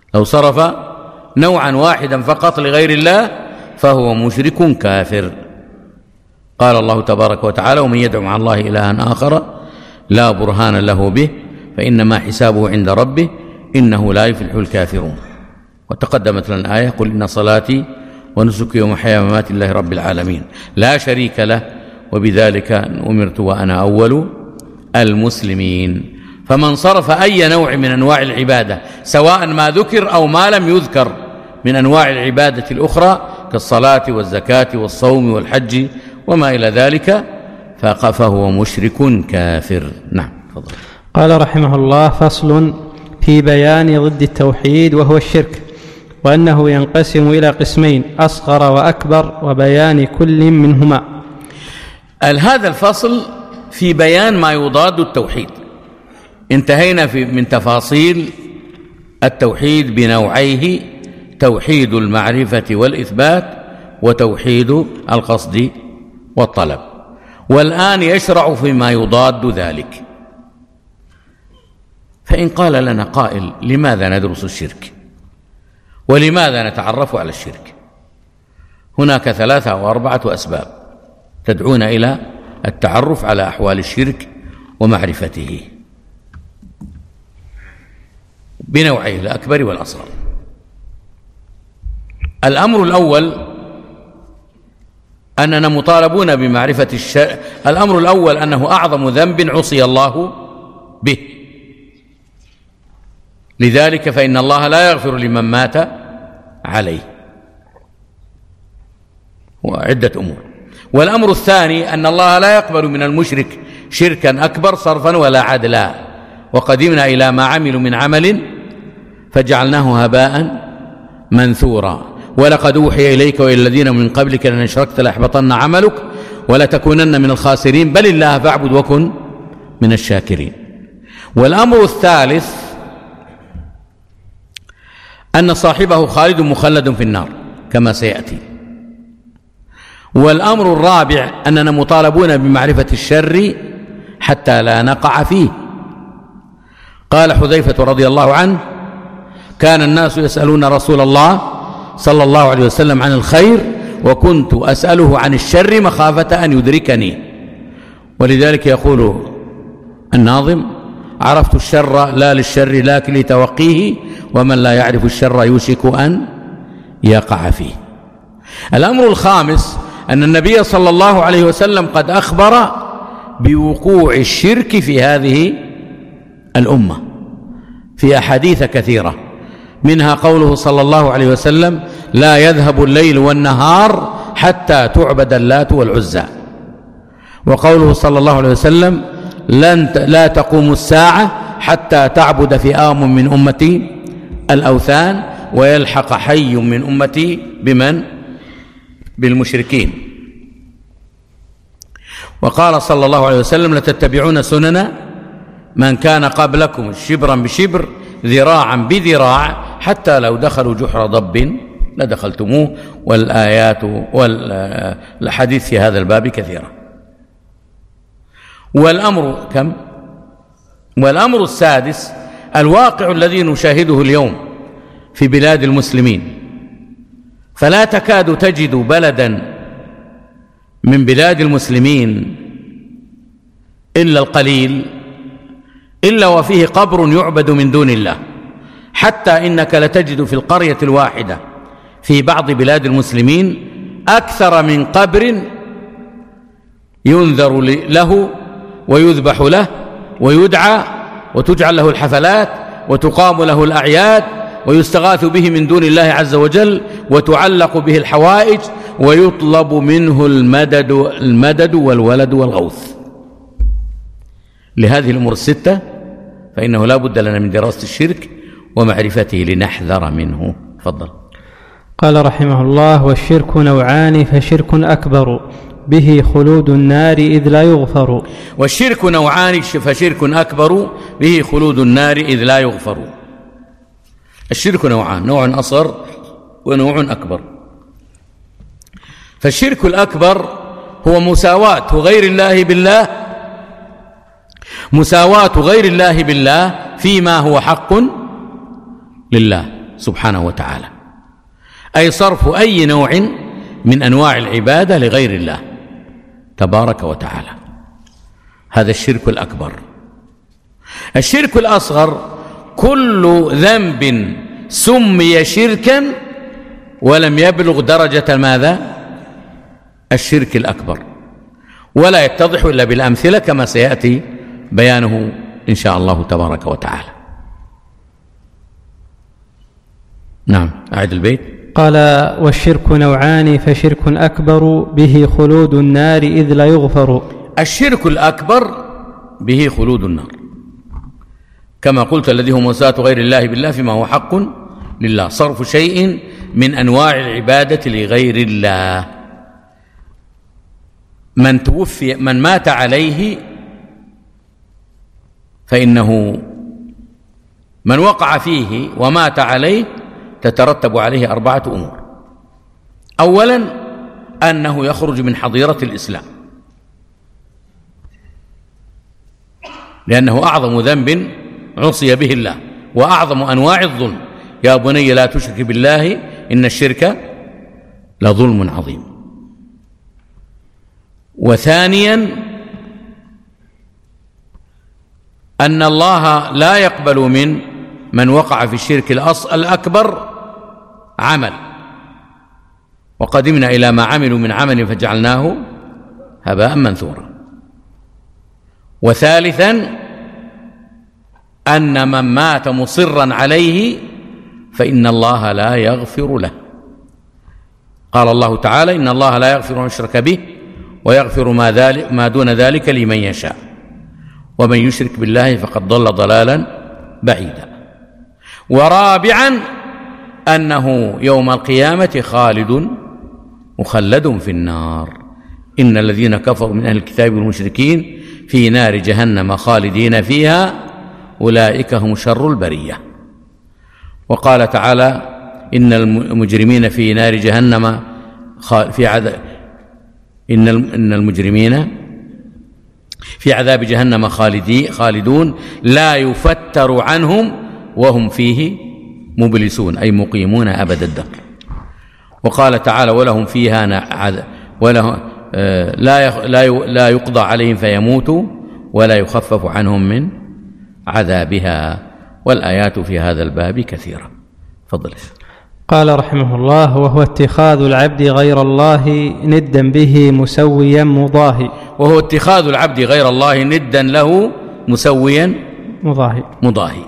لو صرف نوعا واحدا فقط لغير الله فهو مشرك كافر. قال الله تبارك وتعالى: ومن يدعو مع الله إلها آخر لا برهان له به فإنما حسابه عند ربه إنه لا يفلح الكافرون. وتقدمت لنا الآية: قل إن صلاتي ونسكي ومحياي ومماتي لله رب العالمين لا شريك له وبذلك أمرت وأنا أول المسلمين. فمن صرف أي نوع من أنواع العبادة سواء ما ذكر أو ما لم يذكر من أنواع العبادة الأخرى كالصلاة والزكاة والصوم والحج وما إلى ذلك فهو مشرك كافر. نعم. فضل. قال رحمه الله: فصل في بيان ضد التوحيد وهو الشرك، وأنه ينقسم إلى قسمين: أصغر وأكبر، وبيان كل منهما. هذا الفصل في بيان ما يضاد التوحيد. انتهينا في من تفاصيل التوحيد بنوعيه: توحيد المعرفة والإثبات وتوحيد القصد والطلب. والآن يشرع فيما يضاد ذلك. فإن قال لنا قائل: لماذا ندرس الشرك؟ ولماذا نتعرف على الشرك؟ هناك ثلاثة أو أربعة أسباب تدعونا إلى التعرف على أحوال الشرك ومعرفته بنوعيه الأكبر والأصغر. الأمر الأول أننا مطالبون بمعرفة الشرك. الأمر الأول أنه أعظم ذنب عصي الله به، لذلك فإن الله لا يغفر لمن مات عليه، وعدة أمور. والأمر الثاني أن الله لا يقبل من المشرك شركا أكبر صرفا ولا عدلا، وقدمنا إلى ما عملوا من عمل فجعلناه هباء منثورا. ولقد أوحي إليك وإلى الذين من قبلك لئن أشركت ليحبطن عملك ولتكونن من الخاسرين بل الله فاعبد وكن من الشاكرين. والأمر الثالث أن صاحبه خالد مخلد في النار كما سيأتي. والأمر الرابع أننا مطالبون بمعرفة الشر حتى لا نقع فيه. قال حذيفة رضي الله عنه: كان الناس يسألون رسول الله صلى الله عليه وسلم عن الخير وكنت أسأله عن الشر مخافة أن يدركني. ولذلك يقول الناظم: عرفت الشر لا للشر لكن لتوقيه ومن لا يعرف الشر يوشك أن يقع فيه. الأمر الخامس أن النبي صلى الله عليه وسلم قد أخبر بوقوع الشرك في هذه الأمة في أحاديث كثيرة، منها قوله صلى الله عليه وسلم: لا يذهب الليل والنهار حتى تعبد اللات والعزى. وقوله صلى الله عليه وسلم: لن لا تقوم الساعة حتى تعبد فئام من أمتي الأوثان ويلحق حي من أمتي بمن؟ بالمشركين. وقال صلى الله عليه وسلم: لتتبعون سنن من كان قبلكم شبرا بشبر ذراعا بذراع حتى لو دخلوا جحر ضب لدخلتموه. والآيات والحديث في هذا الباب كثيرة. والأمر كم؟ والأمر السادس الواقع الذي نشاهده اليوم في بلاد المسلمين. فلا تكاد تجد بلدا من بلاد المسلمين إلا القليل إلا وفيه قبر يعبد من دون الله، حتى إنك لتجد في القرية الواحدة في بعض بلاد المسلمين أكثر من قبر ينذر له ويذبح له ويدعى وتجعل له الحفلات وتقام له الأعياد ويستغاث به من دون الله عز وجل وتعلق به الحوائج ويطلب منه المدد المدد والولد والغوث. لهذه الأمور الستة فإنه لا بد لنا من دراسة الشرك ومعرفته لنحذر منه. تفضل. قال رحمه الله: والشرك نوعان، فشرك أكبر به خلود النار إذ لا يغفر. والشرك نوعان، فشرك أكبر به خلود النار إذ لا يغفر. الشرك نوعان: نوع أصغر ونوع أكبر. فالشرك الأكبر هو مساواة غير الله بالله مساواة غير الله بالله فيما هو حق لله، سبحانه وتعالى، أي صرف أي نوع من أنواع العبادة لغير الله تبارك وتعالى. هذا الشرك الأكبر. الشرك الأصغر كل ذنب سمي شركا ولم يبلغ درجة ماذا؟ الشرك الأكبر، ولا يتضح إلا بالأمثلة كما سيأتي بيانه إن شاء الله تبارك وتعالى. نعم، أعد البيت. قال: والشرك نوعان، فشرك أكبر به خلود النار إذ لا يغفر. الشرك الأكبر به خلود النار، كما قلت الذي هو مساة غير الله بالله فيما هو حق لله، صرف شيء من أنواع العبادة لغير الله. من توفي من مات عليه فإنه من وقع فيه ومات عليه تترتب عليه أربعة أمور. أولا أنه يخرج من حظيرة الإسلام، لأنه أعظم ذنب عصي به الله وأعظم أنواع الظلم. يا بني لا تشرك بالله إن الشرك لظلم عظيم. وثانيا أن الله لا يقبل من من وقع في الشرك الأكبر عمل، وقدمنا إلى ما عملوا من عمل فجعلناه هباء منثورا. وثالثا أن من مات مصرا عليه فإن الله لا يغفر له. قال الله تعالى: إن الله لا يغفر أن يشرك به ويغفر ما, ذلك ما دون ذلك لمن يشاء ومن يشرك بالله فقد ضل ضلالا بعيدا. ورابعا أنه يوم القيامة خالد مخلد في النار. إن الذين كفروا من أهل الكتاب والمشركين في نار جهنم خالدين فيها أولئك هم شر البرية. وقال تعالى: إن المجرمين في نار جهنم في عذاب إن إن المجرمين في عذاب جهنم خالدون لا يفتر عنهم وهم فيه مبلسون، أي مقيمون أبد الدهر. وقال تعالى: ولهم فيها وله لا لا يقضى عليهم فيموتوا ولا يخفف عنهم من عذابها. والآيات في هذا الباب كثيرة. فضل. قال رحمه الله: وهو اتخاذ العبد غير الله ندا به مسويا مضاهي. وهو اتخاذ العبد غير الله ندا له مسويا مضاهي مضاهي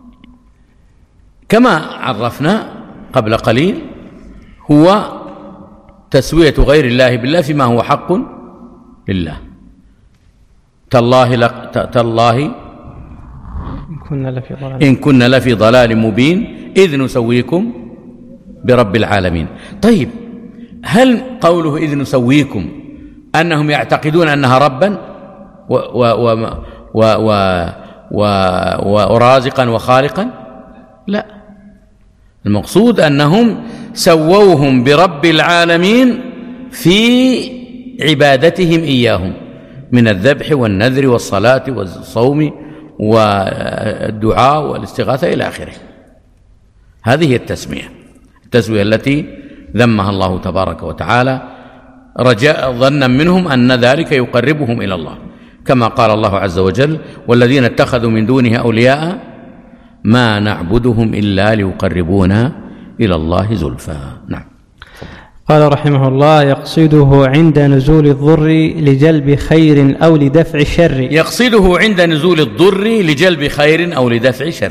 كما عرفنا قبل قليل، هو تسوية غير الله بالله فيما هو حق لله. تالله لق... تالله إن كنا لفي ضلال إن كنا لفي ضلال مبين إذ نسويكم برب العالمين. طيب، هل قوله إذ نسويكم أنهم يعتقدون أنها ربا و و و و و و ورازقا وخالقا؟ لا، المقصود أنهم سووهم برب العالمين في عبادتهم إياهم من الذبح والنذر والصلاة والصوم والدعاء والاستغاثة إلى آخره. هذه التسمية التسوية التي ذمها الله تبارك وتعالى رجاء ظنا منهم أن ذلك يقربهم إلى الله، كما قال الله عز وجل: والذين اتخذوا من دونه أولياء ما نعبدهم إلا ليقربونا إلى الله زلفى. نعم. قال رحمه الله: يقصده عند نزول الضر لجلب خير أو لدفع شر. يقصده عند نزول الضر لجلب خير أو لدفع شر.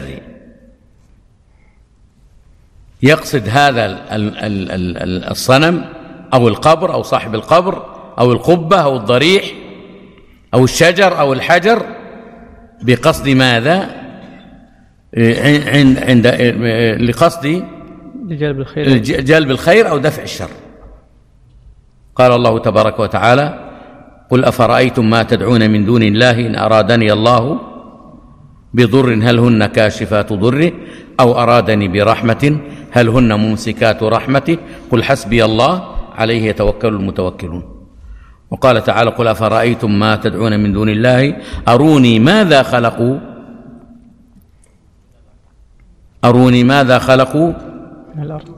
يقصد هذا الصنم أو القبر أو صاحب القبر أو القبة أو الضريح أو الشجر أو الحجر بقصد ماذا؟ عند عند لقصد جلب الخير جلب الخير أو دفع الشر. قال الله تبارك وتعالى: قل أفرأيتم ما تدعون من دون الله إن أرادني الله بضر هل هن كاشفات ضره أو أرادني برحمة هل هن ممسكات رحمته قل حسبي الله عليه يتوكل المتوكلون. وقال تعالى: قل أفرأيتم ما تدعون من دون الله أروني ماذا خلقوا أروني ماذا خلقوا من الأرض.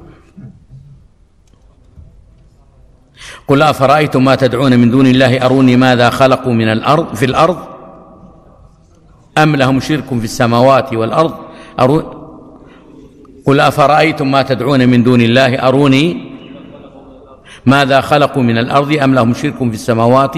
قل أفرأيتم ما تدعون من دون الله أروني ماذا خلقوا من الأرض في الأرض أم لهم شرك في السماوات والأرض أرون قل أفرأيتم ما تدعون من دون الله أروني ماذا خلقوا من الأرض أم لهم شرك في السماوات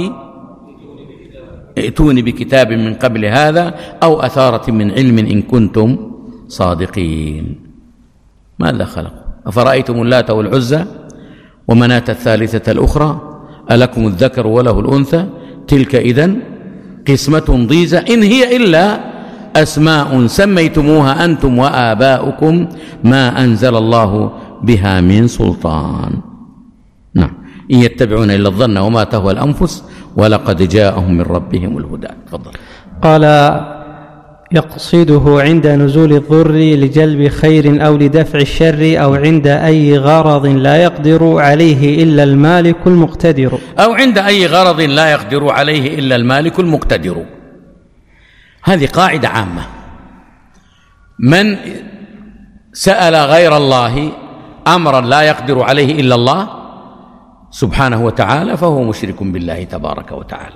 ائتوني بكتاب من قبل هذا أو أثارة من علم إن كنتم صادقين. ماذا خلقوا؟ أفرأيتم اللات والعزى ومناة الثالثة الأخرى ألكم الذكر وله الأنثى تلك إذن قسمة ضيزى إن هي إلا أسماء سميتموها أنتم وآباؤكم ما أنزل الله بها من سلطان. نعم إن يتبعون إلا الظن وما تهوى الأنفس ولقد جاءهم من ربهم الهدى. تفضل. قال يقصده عند نزول الضر لجلب خير أو لدفع الشر أو عند أي غرض لا يقدر عليه إلا المالك المقتدر أو عند أي غرض لا يقدر عليه إلا المالك المقتدر. هذه قاعدة عامة. من سأل غير الله أمرا لا يقدر عليه إلا الله سبحانه وتعالى فهو مشرك بالله تبارك وتعالى.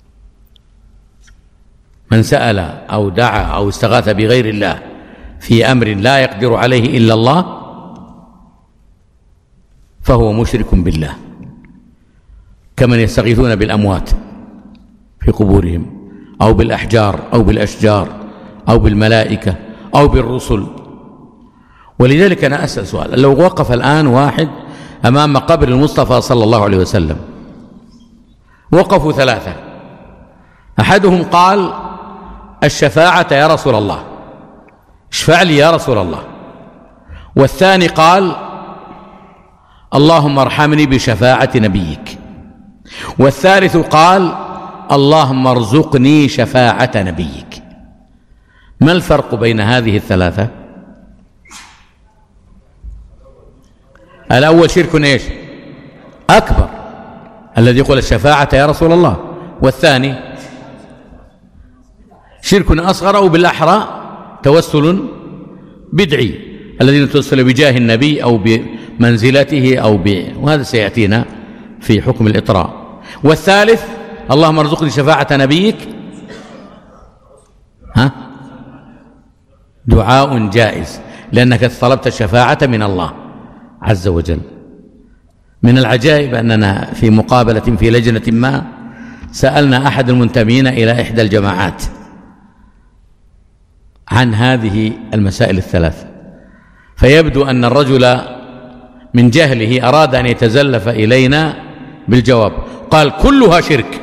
من سأل أو دعا أو استغاث بغير الله في أمر لا يقدر عليه إلا الله فهو مشرك بالله، كمن يستغيثون بالأموات في قبورهم أو بالأحجار أو بالأشجار أو بالملائكة أو بالرسل. ولذلك أنا أسأل سؤال: لو وقف الآن واحد أمام قبر المصطفى صلى الله عليه وسلم، وقفوا ثلاثة، أحدهم قال: الشفاعة يا رسول الله، اشفع لي يا رسول الله. والثاني قال: اللهم ارحمني بشفاعة نبيك. والثالث قال: اللهم ارزقني شفاعة نبيك. ما الفرق بين هذه الثلاثة؟ الأول شرك ايش؟ أكبر، الذي يقول الشفاعة يا رسول الله. والثاني شرك أصغر أو بالأحرى توسل بدعي، الذين توسل بجاه النبي أو بمنزلته أو ب... وهذا سيأتينا في حكم الإطراء. والثالث: اللهم ارزقني شفاعة نبيك، ها؟ دعاء جائز لأنك طلبت الشفاعة من الله عز وجل. من العجائب أننا في مقابلة في لجنة ما سألنا أحد المنتمين إلى إحدى الجماعات عن هذه المسائل الثلاث، فيبدو أن الرجل من جهله أراد أن يتزلف إلينا بالجواب، قال: كلها شرك،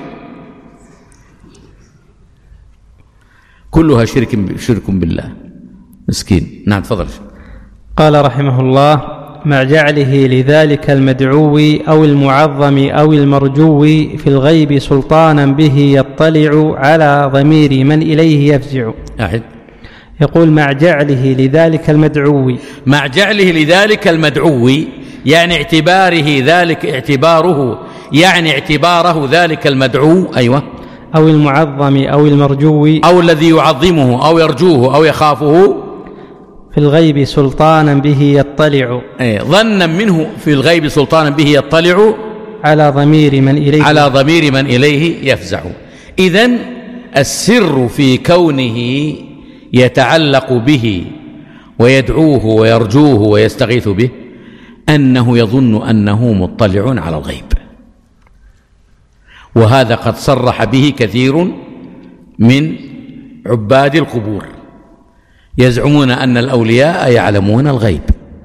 كلها شرك شرك بالله. مسكين. نعم تفضل. قال رحمه الله: مع جعله لذلك المدعو أو المعظم أو المرجو في الغيب سلطانا به يطلع على ضمير من إليه يفزع. أحد يقول: مع جعله لذلك المدعو، مع جعله لذلك المدعو يعني اعتباره ذلك اعتباره يعني اعتباره ذلك المدعو. أيوة. أو المعظم أو المرجو، أو الذي يعظمه أو يرجوه أو يخافه في الغيب سلطانا به يطلع، أي ظنا منه في الغيب سلطانا به يطلع على ضمير من إليه على ضمير من إليه يفزع. إذن السر في كونه يتعلق به ويدعوه ويرجوه ويستغيث به أنه يظن أنه مطلع على الغيب، وهذا قد صرح به كثير من عباد القبور، يزعمون أن الأولياء يعلمون الغيب،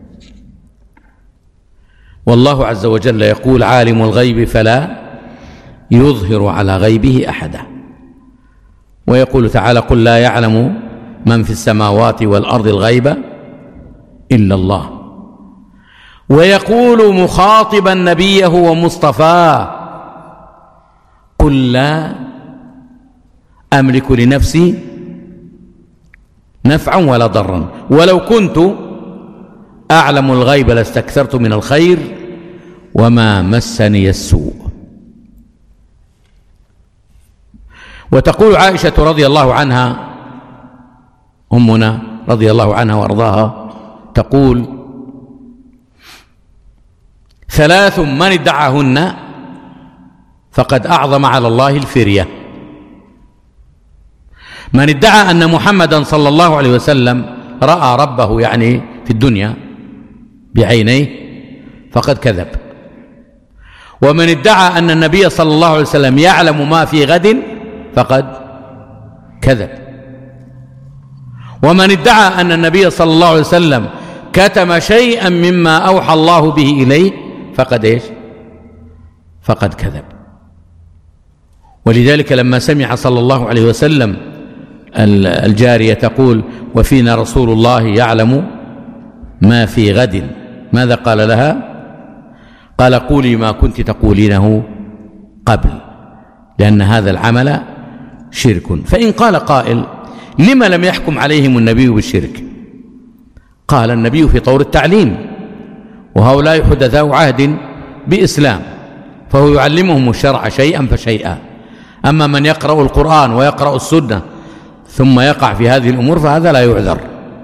والله عز وجل يقول: عالم الغيب فلا يظهر على غيبه أحدا. ويقول تعالى: قل لا يعلم من في السماوات والأرض الغيب إلا الله. ويقول مخاطبا نبيه ومصطفاه: قل لا أملك لنفسي نفعا ولا ضرا ولو كنت أعلم الغيب لاستكثرت من الخير وما مسني السوء. وتقول عائشة رضي الله عنها، أمنا رضي الله عنها وأرضاها، تقول: ثلاث من ادعاهن فقد أعظم على الله الفرية. من ادعى أن محمدا صلى الله عليه وسلم رأى ربه يعني في الدنيا بعينيه فقد كذب. ومن ادعى أن النبي صلى الله عليه وسلم يعلم ما في غد فقد كذب. ومن ادعى أن النبي صلى الله عليه وسلم كتم شيئا مما أوحى الله به إليه فقد إيش؟ فقد كذب. ولذلك لما سمع صلى الله عليه وسلم الجارية تقول وفينا رسول الله يعلم ما في غد، ماذا قال لها؟ قال قولي ما كنت تقولينه قبل، لأن هذا العمل شرك. فإن قال قائل لما لم يحكم عليهم النبي بالشرك؟ قال النبي في طور التعليم، وهؤلاء حدثاء عهد بإسلام، فهو يعلمهم الشرع شيئا فشيئا. أما من يقرأ القرآن ويقرأ السنة ثم يقع في هذه الأمور فهذا لا يعذر.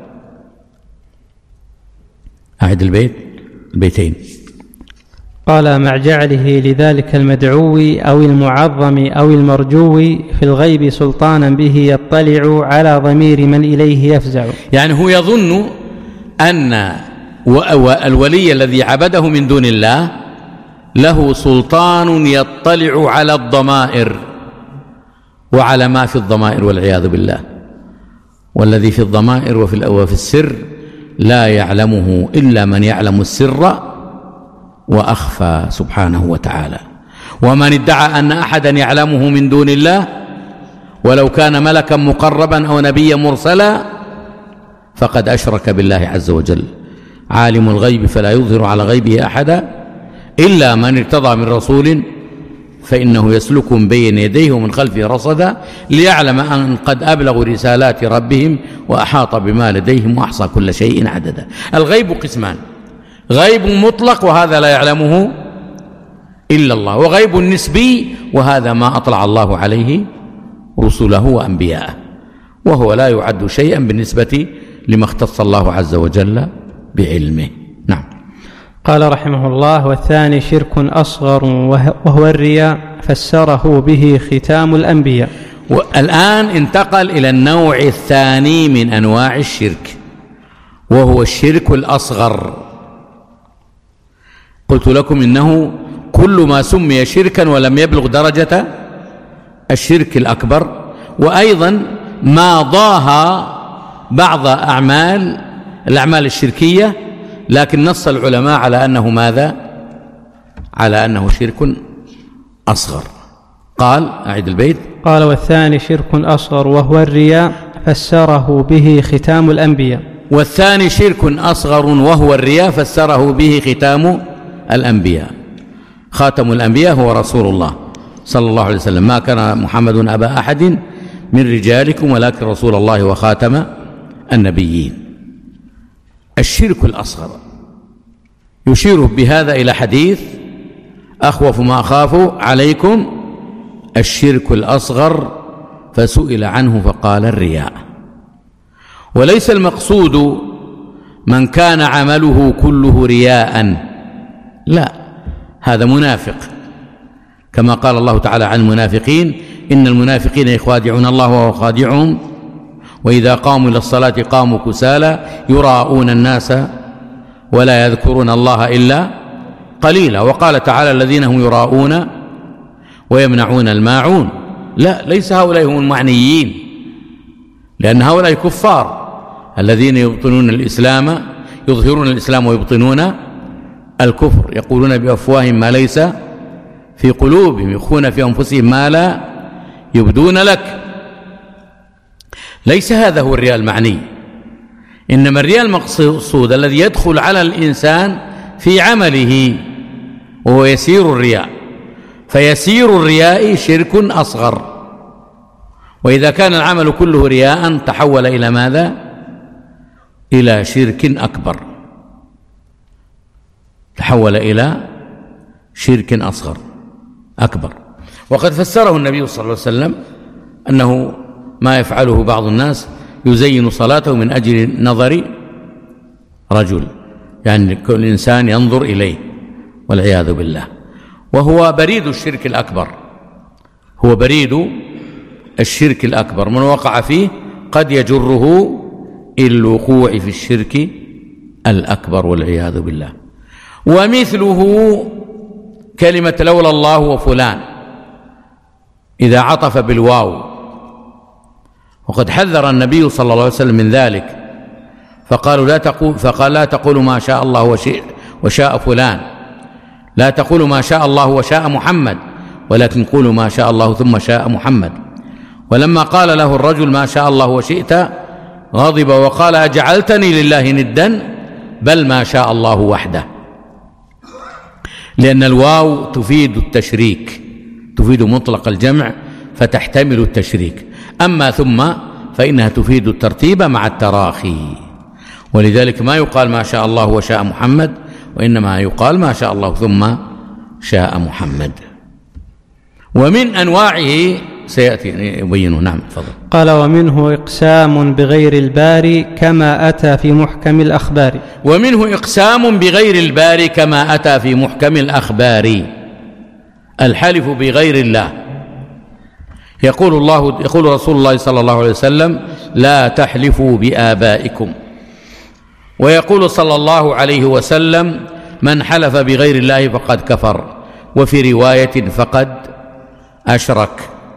أعد البيت البيتين. قال مع جعله لذلك المدعو أو المعظم أو المرجو في الغيب سلطانا به يطلع على ضمير من إليه يفزع. يعني هو يظن أن الولي الذي عبده من دون الله له سلطان يطلع على الضمائر وعلى ما في الضمائر والعياذ بالله، والذي في الضمائر وفي السر لا يعلمه إلا من يعلم السر وأخفى سبحانه وتعالى. ومن ادعى أن أحدا يعلمه من دون الله ولو كان ملكا مقربا أو نبيا مرسلا فقد أشرك بالله عز وجل. عالم الغيب فلا يظهر على غيبه أحدا إلا من ارتضى من رسول فإنه يسلك من بين يديه ومن خلفه رصدا ليعلم أن قد أبلغوا رسالات ربهم وأحاط بما لديهم وأحصى كل شيء عددا. الغيب قسمان: غيب مطلق وهذا لا يعلمه إلا الله، وغيب نسبي وهذا ما أطلع الله عليه رسله وأنبياءه، وهو لا يعد شيئا بالنسبة لما اختص الله عز وجل بعلمه. نعم. قال رحمه الله: والثاني شرك أصغر وهو الرياء فسره به ختام الأنبياء. والآن انتقل إلى النوع الثاني من أنواع الشرك وهو الشرك الأصغر. قلت لكم إنه كل ما سمي شركا ولم يبلغ درجة الشرك الأكبر، وأيضا ما ضاها بعض أعمال الأعمال الشركية لكن نص العلماء على أنه ماذا؟ على أنه شرك أصغر. قال أعد البيت. قال: والثاني شرك أصغر وهو الرياء فسره به ختام الأنبياء. والثاني شرك أصغر وهو الرياء فسره به ختام الأنبياء. خاتم الأنبياء هو رسول الله صلى الله عليه وسلم. ما كان محمد أبا أحد من رجالكم ولكن رسول الله وخاتم النبيين. الشرك الأصغر يشير بهذا إلى حديث: أخوف ما أخاف عليكم الشرك الأصغر، فسئل عنه فقال الرياء. وليس المقصود من كان عمله كله رياء، لا، هذا منافق، كما قال الله تعالى عن المنافقين: إن المنافقين يخادعون الله وهو خادعهم وإذا قاموا إلى الصلاة قاموا كسالى يراءون الناس ولا يذكرون الله إلا قليلا. وقال تعالى: الذين هم يراءون ويمنعون الماعون. لا، ليس هؤلاء هم المعنيين، لأن هؤلاء كفار الذين يبطنون الإسلام يظهرون الإسلام ويبطنون الكفر، يقولون بأفواههم ما ليس في قلوبهم، يخفون في أنفسهم ما لا يبدون لك. ليس هذا هو الرياء المعني، إنما الرياء المقصود الذي يدخل على الإنسان في عمله وهو يسير الرياء، فيسير الرياء شرك أصغر. وإذا كان العمل كله رياء تحول إلى ماذا؟ إلى شرك أكبر، تحول إلى شرك أصغر أكبر. وقد فسره النبي صلى الله عليه وسلم أنه ما يفعله بعض الناس يزين صلاته من أجل نظر رجل، يعني كل إنسان ينظر إليه والعياذ بالله، وهو بريد الشرك الأكبر، هو بريد الشرك الأكبر، من وقع فيه قد يجره إلى الوقوع في الشرك الأكبر والعياذ بالله. ومثله كلمة لولا الله وفلان إذا عطف بالواو، وقد حذر النبي صلى الله عليه وسلم من ذلك، فقالوا لا تقول فقال لا تقولوا ما شاء الله وشاء, وشاء فلان، لا تقولوا ما شاء الله وشاء محمد، ولكن قولوا ما شاء الله ثم شاء محمد. ولما قال له الرجل ما شاء الله وشئت غضب وقال أجعلتني لله ندا، بل ما شاء الله وحده، لأن الواو تفيد التشريك، تفيد مطلق الجمع فتحتمل التشريك. أما ثم فإنها تفيد الترتيب مع التراخي، ولذلك ما يقال ما شاء الله وشاء محمد، وإنما يقال ما شاء الله ثم شاء محمد. ومن أنواعه سيأتي يبينه. نعم تفضل. قال ومنه إقسام بغير الباري كما أتى في محكم الأخبار. ومنه إقسام بغير الباري كما أتى في محكم الأخبار، الحلف بغير الله. يقول الله يقول رسول الله صلى الله عليه وسلم لا تحلفوا بآبائكم، ويقول صلى الله عليه وسلم من حلف بغير الله فقد كفر، وفي رواية فقد أشرك.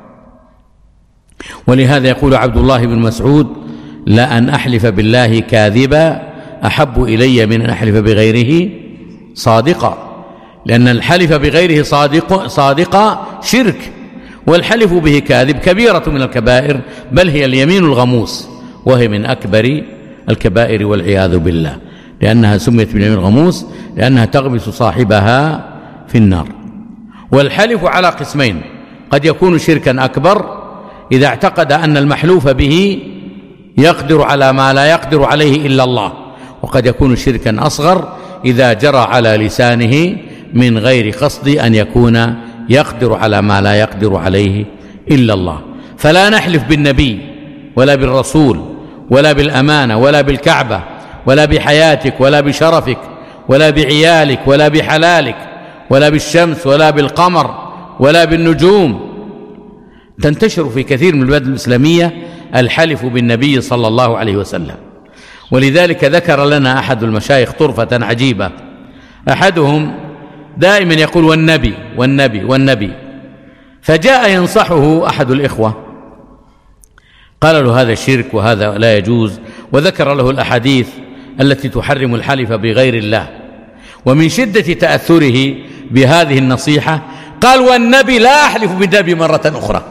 ولهذا يقول عبد الله بن مسعود لأن أحلف بالله كاذبا أحب إلي من أن أحلف بغيره صادقا، لأن الحلف بغيره صادق صادقا شرك، والحلف به كاذب كبيرة من الكبائر، بل هي اليمين الغموس، وهي من أكبر الكبائر والعياذ بالله، لأنها سميت باليمين الغموس لأنها تغمس صاحبها في النار. والحلف على قسمين، قد يكون شركا أكبر إذا اعتقد أن المحلوف به يقدر على ما لا يقدر عليه إلا الله، وقد يكون شركا أصغر إذا جرى على لسانه من غير قصد أن يكون يقدر على ما لا يقدر عليه إلا الله. فلا نحلف بالنبي ولا بالرسول ولا بالأمانة ولا بالكعبة ولا بحياتك ولا بشرفك ولا بعيالك ولا بحلالك ولا بالشمس ولا بالقمر ولا بالنجوم. تنتشر في كثير من البلاد الإسلامية الحلف بالنبي صلى الله عليه وسلم. ولذلك ذكر لنا أحد المشايخ طرفة عجيبة، أحدهم دائما يقول والنبي والنبي والنبي، فجاء ينصحه أحد الإخوة قال له هذا شرك وهذا لا يجوز، وذكر له الأحاديث التي تحرم الحلف بغير الله. ومن شدة تأثره بهذه النصيحة قال والنبي لا أحلف بالنبي مرة أخرى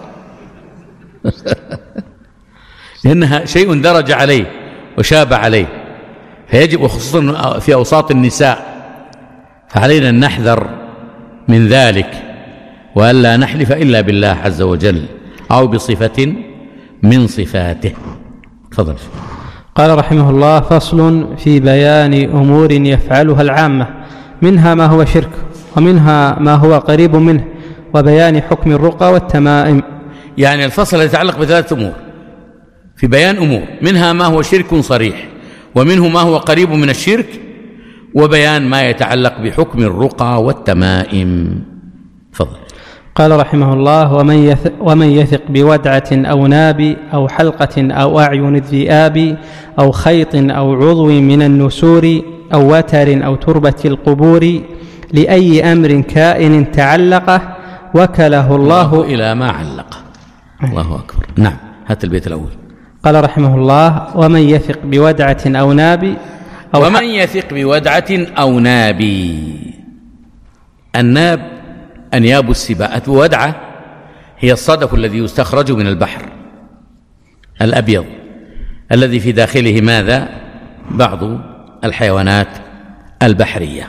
لأنها شيء درج عليه وشاب عليه، فيجب وخصوصا في أوساط النساء، فعلينا أن نحذر من ذلك، وألا نحلف إلا بالله عز وجل أو بصفة من صفاته. تفضل. قال رحمه الله فصل في بيان أمور يفعلها العامة، منها ما هو شرك ومنها ما هو قريب منه، وبيان حكم الرقى والتمائم. يعني الفصل يتعلق بثلاث أمور، في بيان أمور منها ما هو شرك صريح، ومنه ما هو قريب من الشرك، وبيان ما يتعلق بحكم الرقى والتمائم. فضل. قال رحمه الله ومن يثق, ومن يثق بودعة أو ناب أو حلقة أو أعين الذئاب أو خيط أو عضو من النسور أو وتر أو تربة القبور لأي أمر كائن تعلقه وكله الله إلى ما علق. الله أكبر. نعم، هات البيت الأول. قال رحمه الله ومن يثق بودعة أو ناب أو ومن يثق بودعة أو ناب. الناب أنياب السباع، ودعة هي الصدف الذي يستخرج من البحر الأبيض الذي في داخله ماذا؟ بعض الحيوانات البحرية،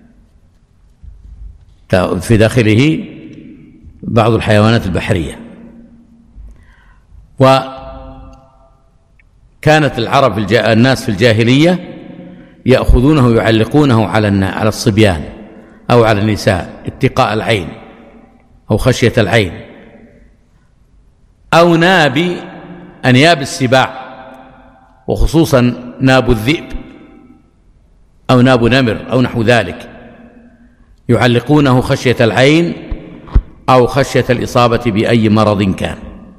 في داخله بعض الحيوانات البحرية. وكانت العرب الجا... الناس في الجاهلية يأخذونه يعلقونه على على الصبيان أو على النساء اتقاء العين أو خشية العين. أو ناب أنياب السباع، وخصوصا ناب الذئب أو ناب نمر أو نحو ذلك، يعلقونه خشية العين أو خشية الإصابة بأي مرض كان،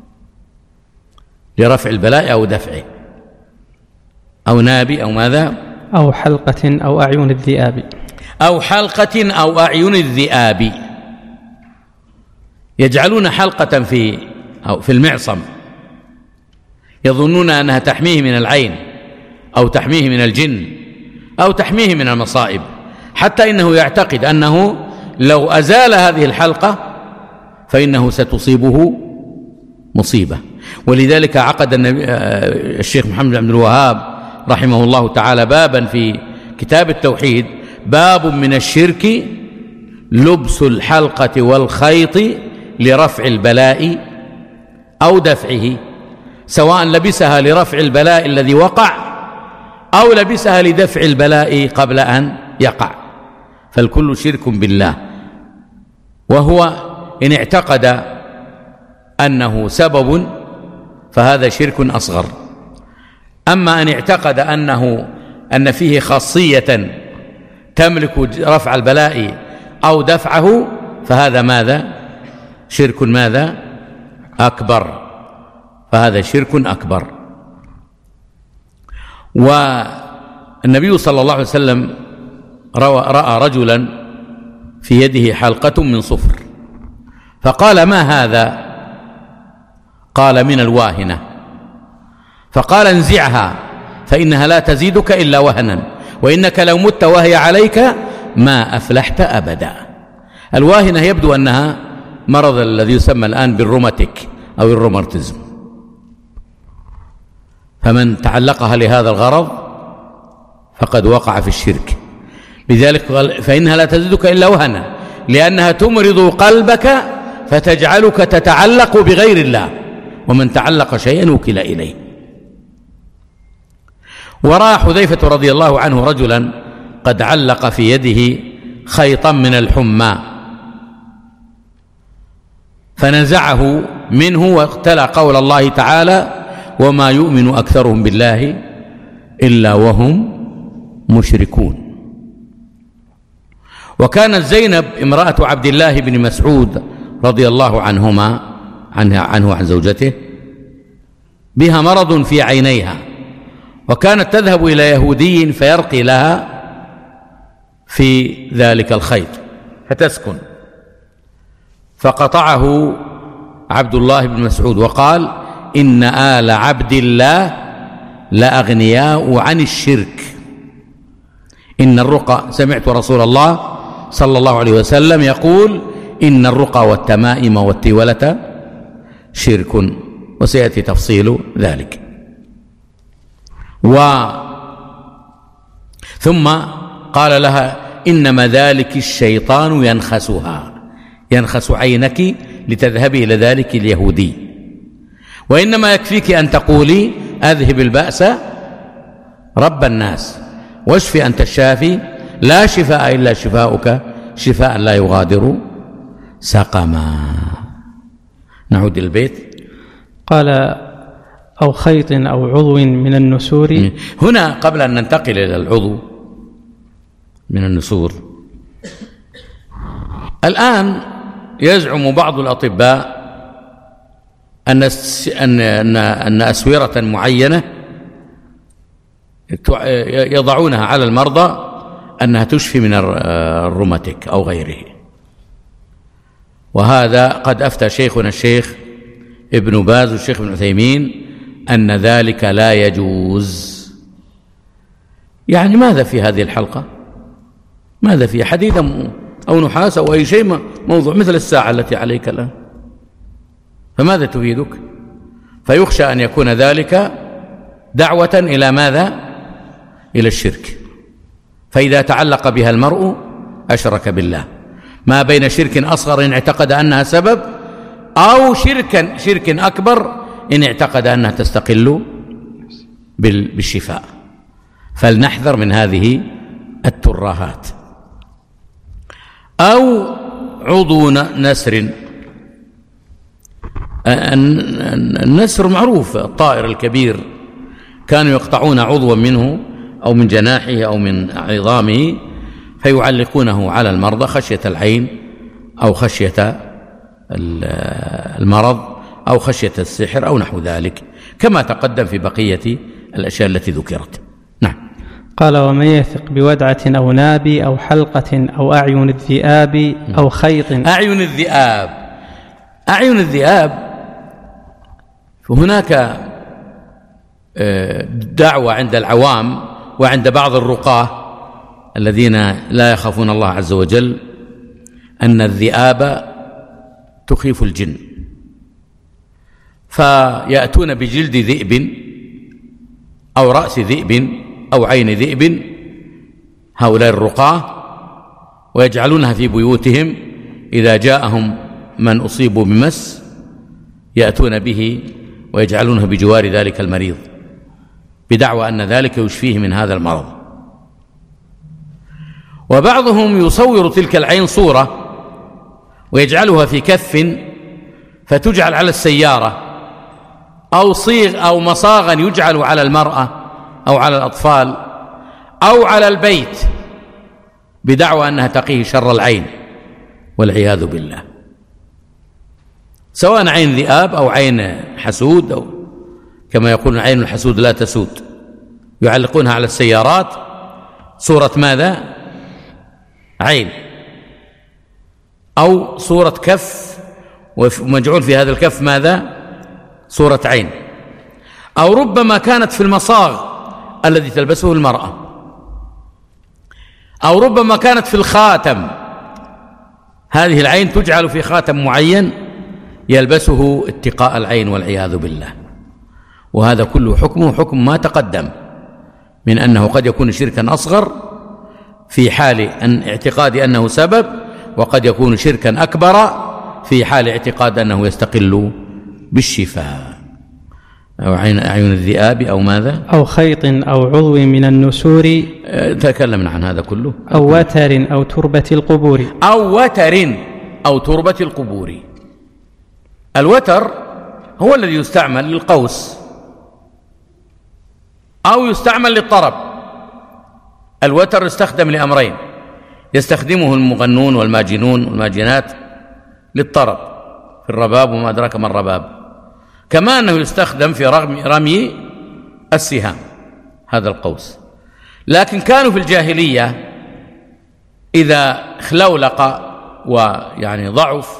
لرفع البلاء أو دفعه، أو نابي أو ماذا، أو حلقة أو أعين الذئاب، أو حلقة أو أعين الذئاب. يجعلون حلقة في أو في المعصم يظنون أنها تحميه من العين أو تحميه من الجن أو تحميه من المصائب، حتى إنه يعتقد أنه لو أزال هذه الحلقة فإنه ستصيبه مصيبة. ولذلك عقد الشيخ محمد بن عبد الوهاب رحمه الله تعالى بابا في كتاب التوحيد، باب من الشرك لبس الحلقة والخيط لرفع البلاء أو دفعه، سواء لبسها لرفع البلاء الذي وقع أو لبسها لدفع البلاء قبل أن يقع، فالكل شرك بالله. وهو إن اعتقد أنه سبب فهذا شرك أصغر، أما أن اعتقد أنه أن فيه خاصية تملك رفع البلاء أو دفعه فهذا ماذا؟ شرك ماذا؟ أكبر، فهذا شرك أكبر. والنبي صلى الله عليه وسلم رأى رجلا في يده حلقة من صفر فقال: ما هذا؟ قال: من الواهنة. فقال: انزعها فإنها لا تزيدك إلا وهنا، وإنك لو مت وهي عليك ما أفلحت أبدا. الواهنة يبدو أنها مرض الذي يسمى الآن بالروماتيك أو الروماتيزم، فمن تعلقها لهذا الغرض فقد وقع في الشرك. لذلك قال: فإنها لا تزيدك إلا وهنا، لأنها تمرض قلبك فتجعلك تتعلق بغير الله، ومن تعلق شيئا وكل إليه. ورأى حذيفة رضي الله عنه رجلا قد علق في يده خيطا من الحمى فنزعه منه واقتلى قول الله تعالى: وما يؤمن أكثرهم بالله إلا وهم مشركون. وكانت زينب امرأة عبد الله بن مسعود رضي الله عنهما عنه, عنه عن زوجته بها مرض في عينيها، وكانت تذهب إلى يهودي فيرقي لها في ذلك الخيط فتسكن، فقطعه عبد الله بن مسعود وقال: إن آل عبد الله لأغنياء عن الشرك. إن الرقى، سمعت رسول الله صلى الله عليه وسلم يقول: إن الرقى والتمائم والتولة شرك، وسيأتي تفصيل ذلك. و ثم قال لها: إنما ذلك الشيطان ينخسها، ينخس عينك لتذهبي إلى ذلك اليهودي، وإنما يكفيك أن تقولي: أذهب البأس رب الناس واشفي أنت الشافي لا شفاء إلا شفاؤك شفاء لا يغادر سقما. نعود البيت. قال: أو خيط أو عضو من النسور. هنا قبل أن ننتقل إلى العضو من النسور، الآن يزعم بعض الأطباء أن أن أن أسورة معينة يضعونها على المرضى أنها تشفي من الروماتيك أو غيره، وهذا قد أفتى شيخنا الشيخ ابن باز والشيخ ابن عثيمين أن ذلك لا يجوز. يعني ماذا في هذه الحلقة؟ ماذا في حديد أو نحاس أو أي شيء موضوع مثل الساعة التي عليك الآن، فماذا تفيدك؟ فيخشى أن يكون ذلك دعوة إلى ماذا؟ إلى الشرك. فإذا تعلق بها المرء أشرك بالله، ما بين شرك أصغر إن اعتقد أنها سبب، أو شركا شرك أكبر إن اعتقد أنها تستقل بالشفاء. فلنحذر من هذه الترهات. أو عضو نسر. النسر معروف، الطائر الكبير كانوا يقطعون عضوا منه أو من جناحه أو من عظامه فيعلقونه على المرضى خشية العين أو خشية المرض أو خشية السحر أو نحو ذلك، كما تقدم في بقية الأشياء التي ذكرت. نعم. قال: ومن يثق بودعة أو ناب أو حلقة أو أعين الذئاب أو خيط. أعين الذئاب، أعين الذئاب فهناك دعوة عند العوام وعند بعض الرقاة الذين لا يخافون الله عز وجل أن الذئاب تخيف الجن، فيأتون بجلد ذئب أو رأس ذئب أو عين ذئب هؤلاء الرقاة، ويجعلونها في بيوتهم. إذا جاءهم من أصيبوا بمس يأتون به ويجعلونه بجوار ذلك المريض بدعوى أن ذلك يشفيه من هذا المرض. وبعضهم يصور تلك العين صورة ويجعلها في كف فتجعل على السيارة، أو صيغ أو مصاغا يجعل على المرأة أو على الأطفال أو على البيت بدعوى أنها تقيه شر العين، والعياذ بالله، سواء عين ذئاب أو عين حسود، أو كما يقول عين الحسود لا تسود، يعلقونها على السيارات صورة ماذا؟ عين، أو صورة كف ومجعول في هذا الكف ماذا؟ صورة عين، أو ربما كانت في المصاغ الذي تلبسه المرأة، أو ربما كانت في الخاتم، هذه العين تجعل في خاتم معين يلبسه اتقاء العين والعياذ بالله. وهذا كله حكمه حكم ما تقدم من أنه قد يكون شركا أصغر في حال أن اعتقاد أنه سبب، وقد يكون شركا أكبر في حال اعتقاد أنه يستقل بالشفاء. أو أعين الذئاب أو ماذا؟ أو خيط أو عضو من النسور، تكلمنا عن هذا كله. أو وتر أو تربة القبور. أو وتر أو تربة القبور. الوتر هو الذي يستعمل للقوس أو يستعمل للطرب. الوتر يستخدم لأمرين: يستخدمه المغنون والماجنون والماجنات للطرب في الرباب وما أدراك ما الرباب، كما أنه يستخدم في رمي السهام، هذا القوس. لكن كانوا في الجاهلية إذا خلولق ويعني ضعف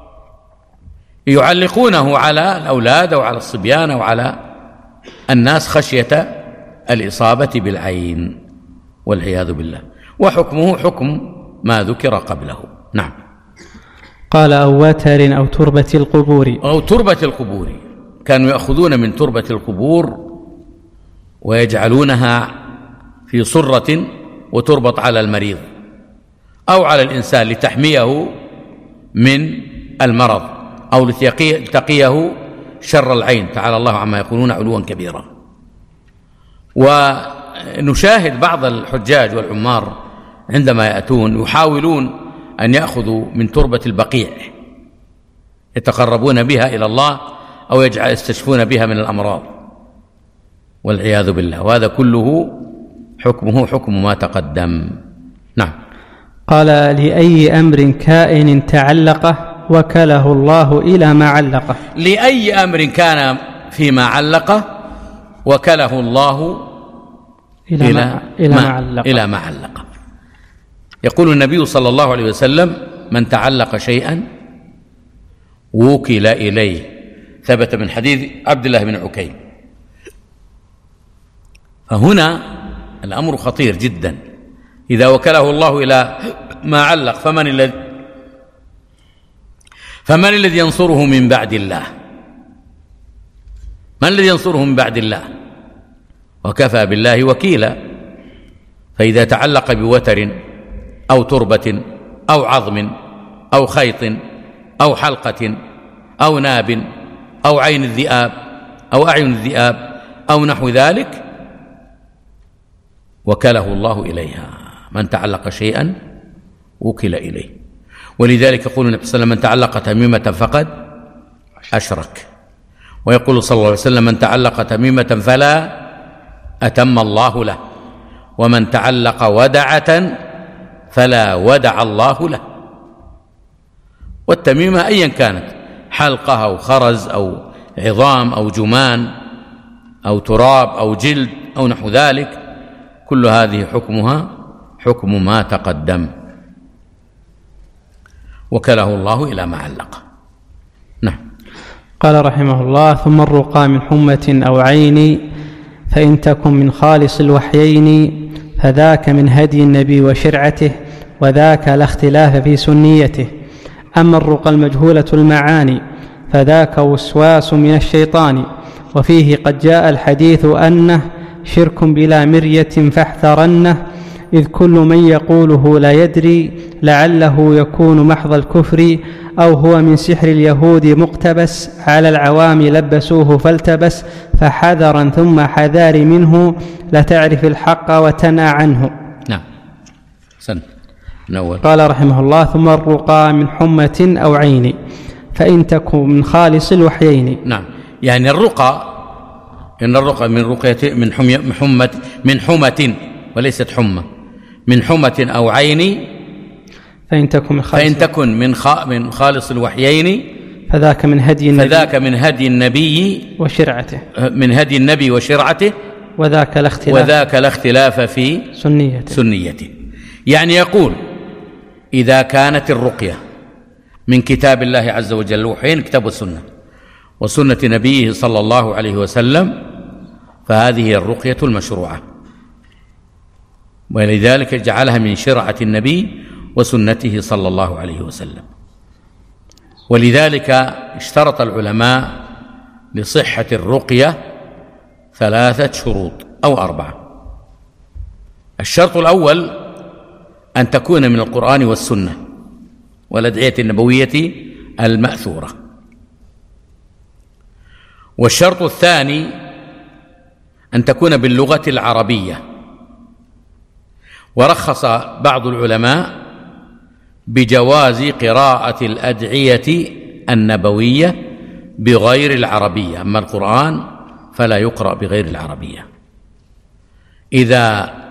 يعلقونه على الأولاد أو على الصبيان أو على الناس خشية الإصابة بالعين والعياذ بالله، وحكمه حكم ما ذكر قبله. نعم. قال: أو وتر أو تربة القبور. أو تربة القبور، كانوا يأخذون من تربة القبور ويجعلونها في صرة وتربط على المريض أو على الإنسان لتحميه من المرض أو لتقيه شر العين، تعالى الله عما يقولون علوا كبيرا. ونشاهد بعض الحجاج والعمار عندما يأتون يحاولون أن يأخذوا من تربة البقيع يتقربون بها إلى الله أو يجعل يستشفون بها من الأمراض والعياذ بالله، وهذا كله حكمه حكم ما تقدم. نعم. قال: لأي أمر كائن تعلقه وكله الله إلى ما علقه. لأي أمر كان فيما علقه وكله الله إلى, إلى, ما, إلى, ما علقه. إلى ما علقه. يقول النبي صلى الله عليه وسلم: من تعلق شيئا وكل إليه، ثبت من حديث عبد الله بن عكيم. فهنا الأمر خطير جدا، إذا وكله الله إلى ما علق فمن الذي فمن الذي ينصره من بعد الله؟ من الذي ينصره من بعد الله؟ وكفى بالله وكيلا. فإذا تعلق بوتر أو تربة أو عظم أو خيط أو حلقة أو ناب أو عين الذئاب أو أعين الذئاب أو نحو ذلك وكله الله إليها. من تعلق شيئا وكل إليه. ولذلك يقول النبي صلى الله عليه وسلم: من تعلق تميمة فقد أشرك. ويقول صلى الله عليه وسلم: من تعلق تميمة فلا أتم الله له، ومن تعلق ودعة فلا ودع الله له. والتميمة أيا كانت، حلقة أو خرز أو عظام أو جمان أو تراب أو جلد أو نحو ذلك، كل هذه حكمها حكم ما تقدم، وكله الله إلى ما علق. نعم. قال رحمه الله: ثم الرقى من حمة أو عين، فإن تكن من خالص الوحيين فذاك من هدي النبي وشرعته، وذاك لا اختلاف في سنيته. أما الرقى المجهولة المعاني فذاك وسواس من الشيطان، وفيه قد جاء الحديث أنه شرك بلا مرية فاحذرنه، إذ كل من يقوله لا يدري لعله يكون محض الكفر، أو هو من سحر اليهود مقتبس، على العوام لبسوه فالتبس، فحذرا ثم حذار منه لتعرف الحق وتنأ عنه. نعم. سن. نول. قال رحمه الله: ثم الرقى من حمة أو عين، فإن تكن من خالص الوحيين. نعم، يعني الرقى، إن الرقى من رقية من حمة من حمة وليست حمة، من حمة أو عين، فإن تكن من خالص, فإن تكن من, من خالص الوحيين فذاك من هدي النبي فذاك من هدي النبي وشرعته من هدي النبي وشرعته، وذاك لا اختلاف وذاك لا اختلاف في سنيته. سنيته. يعني يقول: إذا كانت الرقية من كتاب الله عز وجل وحين كتاب السنة وسنة نبيه صلى الله عليه وسلم، فهذه هي الرقية المشروعة، ولذلك جعلها من شرعة النبي وسنته صلى الله عليه وسلم. ولذلك اشترط العلماء لصحة الرقية ثلاثة شروط أو أربعة. الشرط الأول أن تكون من القرآن والسنة والأدعية النبوية المأثورة. والشرط الثاني أن تكون باللغة العربية، ورخص بعض العلماء بجواز قراءة الأدعية النبوية بغير العربية، أما القرآن فلا يقرأ بغير العربية إذا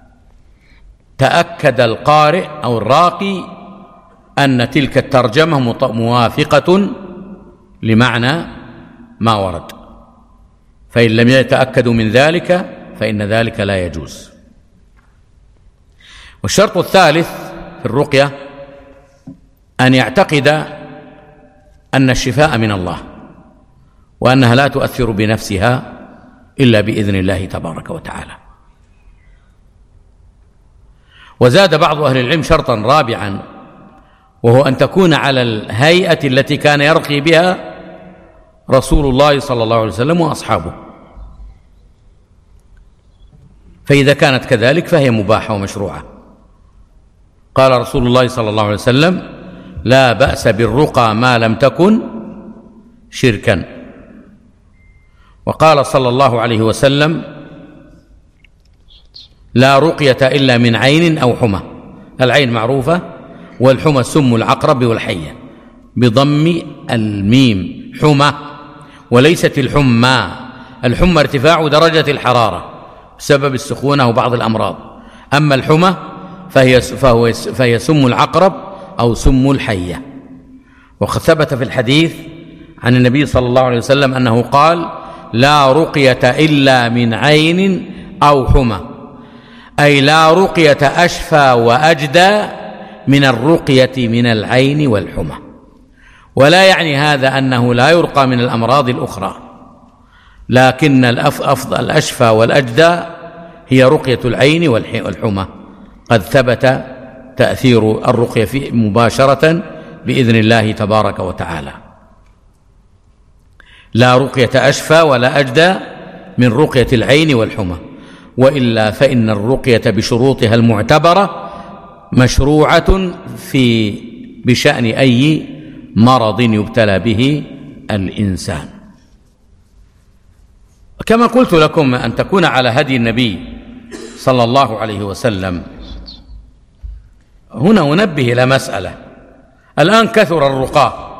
تأكد القارئ أو الراقي أن تلك الترجمة موافقة لمعنى ما ورد، فإن لم يتأكدوا من ذلك فإن ذلك لا يجوز. والشرط الثالث في الرقية أن يعتقد أن الشفاء من الله، وأنها لا تؤثر بنفسها إلا بإذن الله تبارك وتعالى. وزاد بعض أهل العلم شرطا رابعا، وهو أن تكون على الهيئة التي كان يرقي بها رسول الله صلى الله عليه وسلم وأصحابه، فإذا كانت كذلك فهي مباحة ومشروعة. قال رسول الله صلى الله عليه وسلم: لا بأس بالرقى ما لم تكن شركا. وقال صلى الله عليه وسلم: لا رقية إلا من عين أو حمى. العين معروفة، والحمى سم العقرب والحية بضم الميم، حمى، وليست الحمى. الحمى ارتفاع درجة الحرارة بسبب السخونة وبعض الأمراض، أما الحمى فهي, فهو فهي سم العقرب أو سم الحية. وقد ثبت في الحديث عن النبي صلى الله عليه وسلم أنه قال: لا رقية إلا من عين أو حمى، أي لا رقية أشفى وأجدى من الرقية من العين والحمى. ولا يعني هذا أنه لا يرقى من الأمراض الأخرى، لكن الأفضل الأشفى والأجدى هي رقية العين والحمى. قد ثبت تأثير الرقية فيه مباشرة بإذن الله تبارك وتعالى. لا رقية أشفى ولا أجدى من رقية العين والحمى، وإلا فإن الرقية بشروطها المعتبرة مشروعة في بشأن أي مرض يبتلى به الإنسان. كما قلت لكم أن تكون على هدي النبي صلى الله عليه وسلم. هنا أنبه إلى مسألة: الآن كثر الرقاة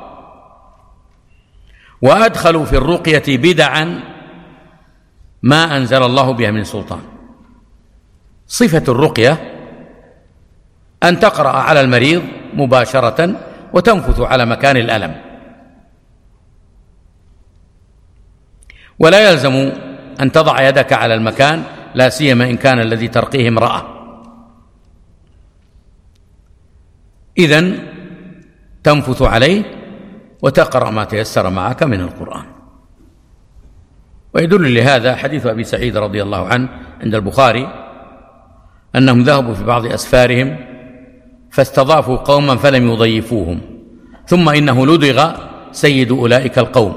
وأدخلوا في الرقية بدعا ما أنزل الله بها من سلطان. صفة الرقية أن تقرأ على المريض مباشرة وتنفث على مكان الألم، ولا يلزم أن تضع يدك على المكان، لا سيما إن كان الذي ترقيه امرأة. إذن تنفث عليه وتقرأ ما تيسر معك من القرآن. ويدل لهذا حديث أبي سعيد رضي الله عنه عند البخاري أنهم ذهبوا في بعض أسفارهم فاستضافوا قوما فلم يضيفوهم، ثم إنه لدغ سيد أولئك القوم،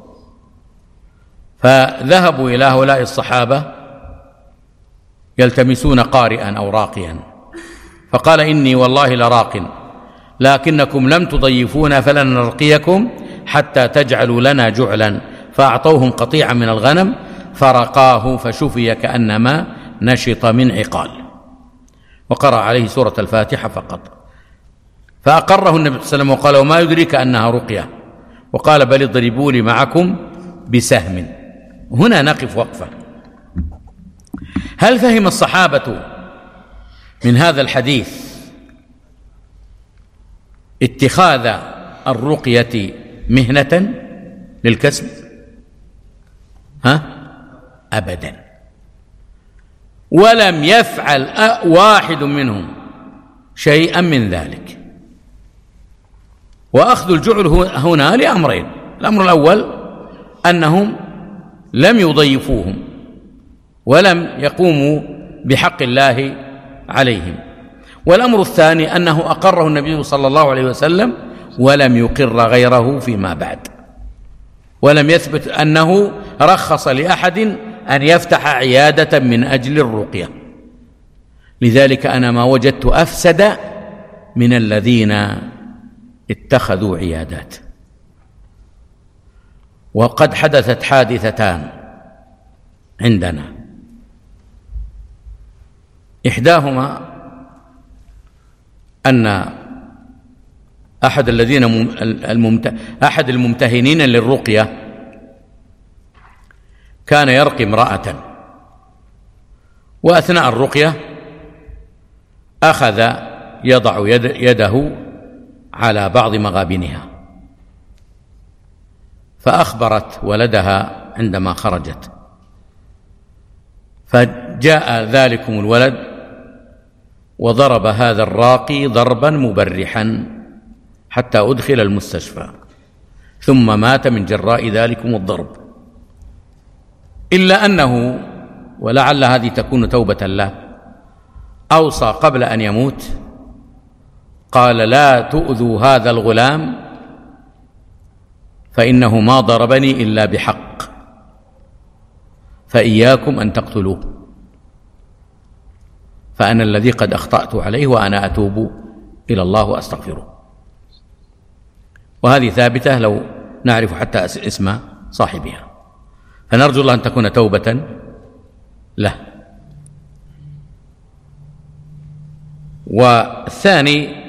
فذهبوا إلى هؤلاء الصحابة يلتمسون قارئا أو راقيا، فقال إني والله لراق لكنكم لم تضيفونا فلن نرقيكم حتى تجعلوا لنا جعلا، فأعطوهم قطيعا من الغنم فرقاه فشفي كأنما نشط من عقال، وقرأ عليه سورة الفاتحة فقط، فأقره النبي صلى الله عليه وسلم وقال وما يدريك أنها رقية، وقال بل اضربوا لي معكم بسهم. هنا نقف وقفة. هل فهم الصحابة من هذا الحديث اتخاذ الرقية مهنة للكسب؟ ها؟ أبدا. ولم يفعل واحد منهم شيئا من ذلك. وأخذ الجعل هنا لأمرين: الأمر الأول أنهم لم يضيفوهم ولم يقوموا بحق الله عليهم، والأمر الثاني أنه أقره النبي صلى الله عليه وسلم ولم يقر غيره فيما بعد، ولم يثبت أنه رخص لأحد أن يفتح عيادة من أجل الرقية. لذلك أنا ما وجدت أفسد من الذين اتخذوا عيادات. وقد حدثت حادثتان عندنا، إحداهما أن أحد الذين الممت... أحد الممتهنين للرقية كان يرقي امرأة، وأثناء الرقية أخذ يضع يد... يده على بعض مغابنها، فأخبرت ولدها عندما خرجت، فجاء ذلكم الولد وضرب هذا الراقي ضربا مبرحا حتى أدخل المستشفى، ثم مات من جراء ذلكم الضرب. إلا أنه، ولعل هذه تكون توبة له، أوصى قبل أن يموت قال لا تؤذوا هذا الغلام فإنه ما ضربني إلا بحق، فإياكم أن تقتلوه، فأنا الذي قد أخطأت عليه وأنا أتوب إلى الله وأستغفره. وهذه ثابتة لو نعرف حتى اسم صاحبها، فنرجو الله أن تكون توبة له. والثاني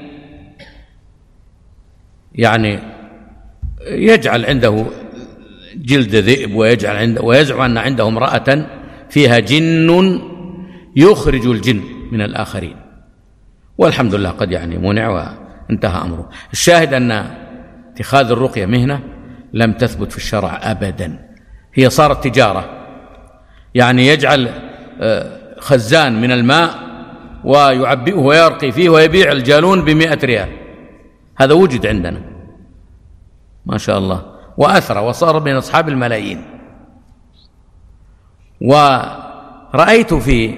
يعني يجعل عنده جلد ذئب، ويجعل عنده ويزعم أن عنده امرأة فيها جن يخرج الجن من الآخرين، والحمد لله قد يعني منع وانتهى أمره. الشاهد أن اتخاذ الرقية مهنة لم تثبت في الشرع أبدا، هي صارت تجارة، يعني يجعل خزان من الماء ويعبئه ويرقي فيه ويبيع الجالون بمئة ريال، هذا وجد عندنا ما شاء الله وأثر وصار من أصحاب الملايين. ورأيت في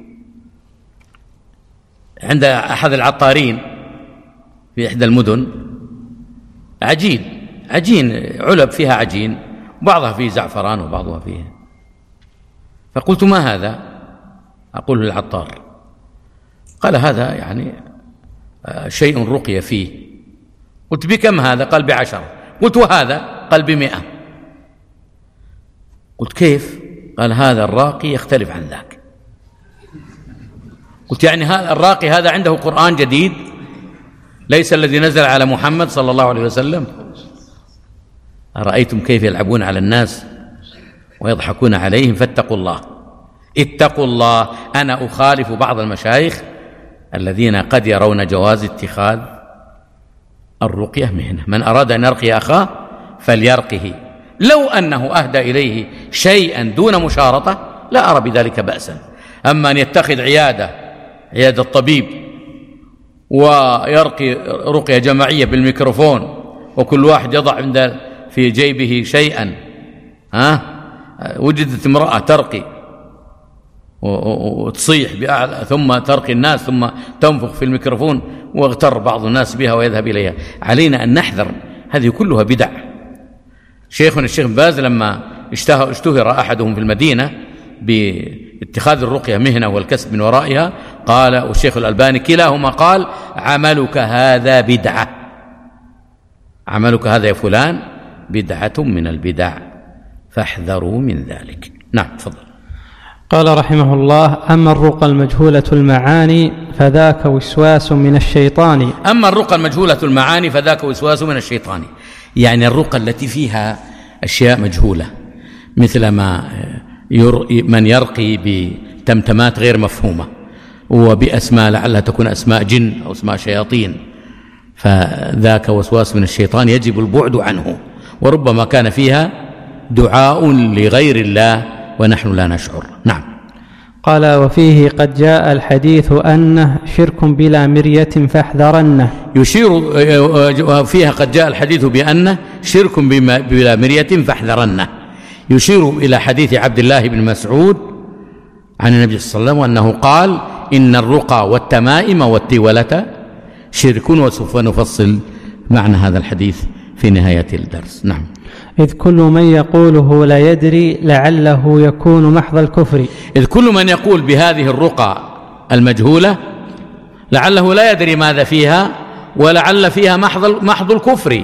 عند أحد العطارين في إحدى المدن عجين عجين علب فيها عجين، بعضها فيه زعفران وبعضها فيه، فقلت ما هذا؟ أقول للعطار، قال هذا يعني شيء رقي فيه. قلت بكم هذا؟ قال بعشرة. قلت وهذا؟ قال بمئة. قلت كيف؟ قال هذا الراقي يختلف عن ذاك. قلت يعني هذا الراقي هذا عنده قرآن جديد ليس الذي نزل على محمد صلى الله عليه وسلم؟ أرأيتم كيف يلعبون على الناس ويضحكون عليهم؟ فاتقوا الله، اتقوا الله. أنا أخالف بعض المشايخ الذين قد يرون جواز اتخاذ الرقية مهنة. من أراد أن يرقي أخاه فليرقه، لو أنه أهدى إليه شيئا دون مشارطة لا أرى بذلك بأسا. أما أن يتخذ عيادة عيادة طبيب ويرقي رقية جماعية بالميكروفون وكل واحد يضع عند في جيبه شيئا، ها وجدت امرأة ترقي وتصيح بأعلى ثم ترقي الناس ثم تنفخ في الميكروفون واغتر بعض الناس بها ويذهب إليها. علينا أن نحذر، هذه كلها بدع. شيخنا الشيخ باز لما اشتهر أحدهم في المدينة باتخاذ الرقية مهنة والكسب من ورائها قال، والشيخ الألباني كلاهما قال: عملك هذا بدعة، عملك هذا يا فلان بدعة من البدع فاحذروا من ذلك. نعم تفضل. قال رحمه الله: أما الرقى المجهولة المعاني فذاك وسواس من الشيطان. أما الرقى المجهولة المعاني فذاك وسواس من الشيطان، يعني الرقى التي فيها أشياء مجهولة، مثل ما من يرقي بتمتمات غير مفهومة وبأسماء لعلها تكون أسماء جن أو أسماء شياطين، فذاك وسواس من الشيطان يجب البعد عنه، وربما كان فيها دعاء لغير الله ونحن لا نشعر. نعم. قال: وفيه قد جاء الحديث أنه شرك بلا مرية فاحذرنه. يشير فيها قد جاء الحديث بأنه شرك بلا مرية فاحذرنه، يشير إلى حديث عبد الله بن مسعود عن النبي صلى الله عليه وسلم أنه قال: إن الرقى والتمائم والتولة شرك. وسوف نفصل معنى هذا الحديث في نهاية الدرس. نعم. إذ كل من يقوله لا يدري لعله يكون محض الكفر. إذ كل من يقول بهذه الرقى المجهولة لعله لا يدري ماذا فيها، ولعل فيها محض محض الكفر،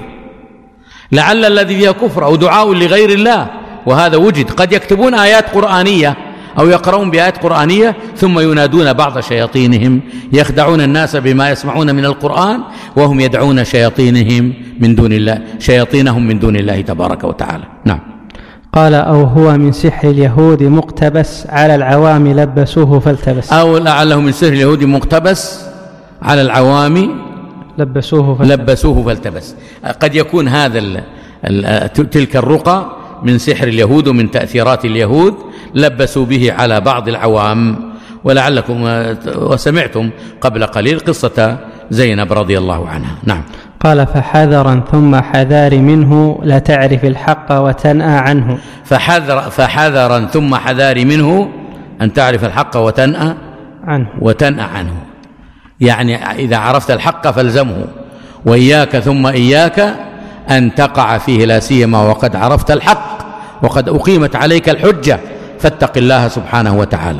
لعل الذي فيها كفر أو دعاء لغير الله، وهذا وجد. قد يكتبون آيات قرآنية أو يقرؤون بآيات قرآنية ثم ينادون بعض شياطينهم يخدعون الناس بما يسمعون من القرآن وهم يدعون شياطينهم من دون الله شياطينهم من دون الله تبارك وتعالى. نعم. قال: أو هو من سحر اليهود مقتبس على العوام لبسوه فالتبس. أو لعله من سحر اليهود مقتبس على العوام لبسوه فالتبس, لبسوه فالتبس. قد يكون هذا ال ال تلك الرقى من سحر اليهود ومن تأثيرات اليهود لبسوا به على بعض العوام. ولعلكم وسمعتم قبل قليل قصة زينب رضي الله عنها. نعم. قال: فحذرا ثم حذار منه لا تعرف الحق وتنأى عنه. فحذر فحذرا ثم حذار منه أن تعرف الحق وتنأى عنه وتنأى عنه يعني إذا عرفت الحق فالزمه، وإياك ثم إياك أن تقع فيه، لا سيما وقد عرفت الحق وقد أقيمت عليك الحجة، فاتق الله سبحانه وتعالى.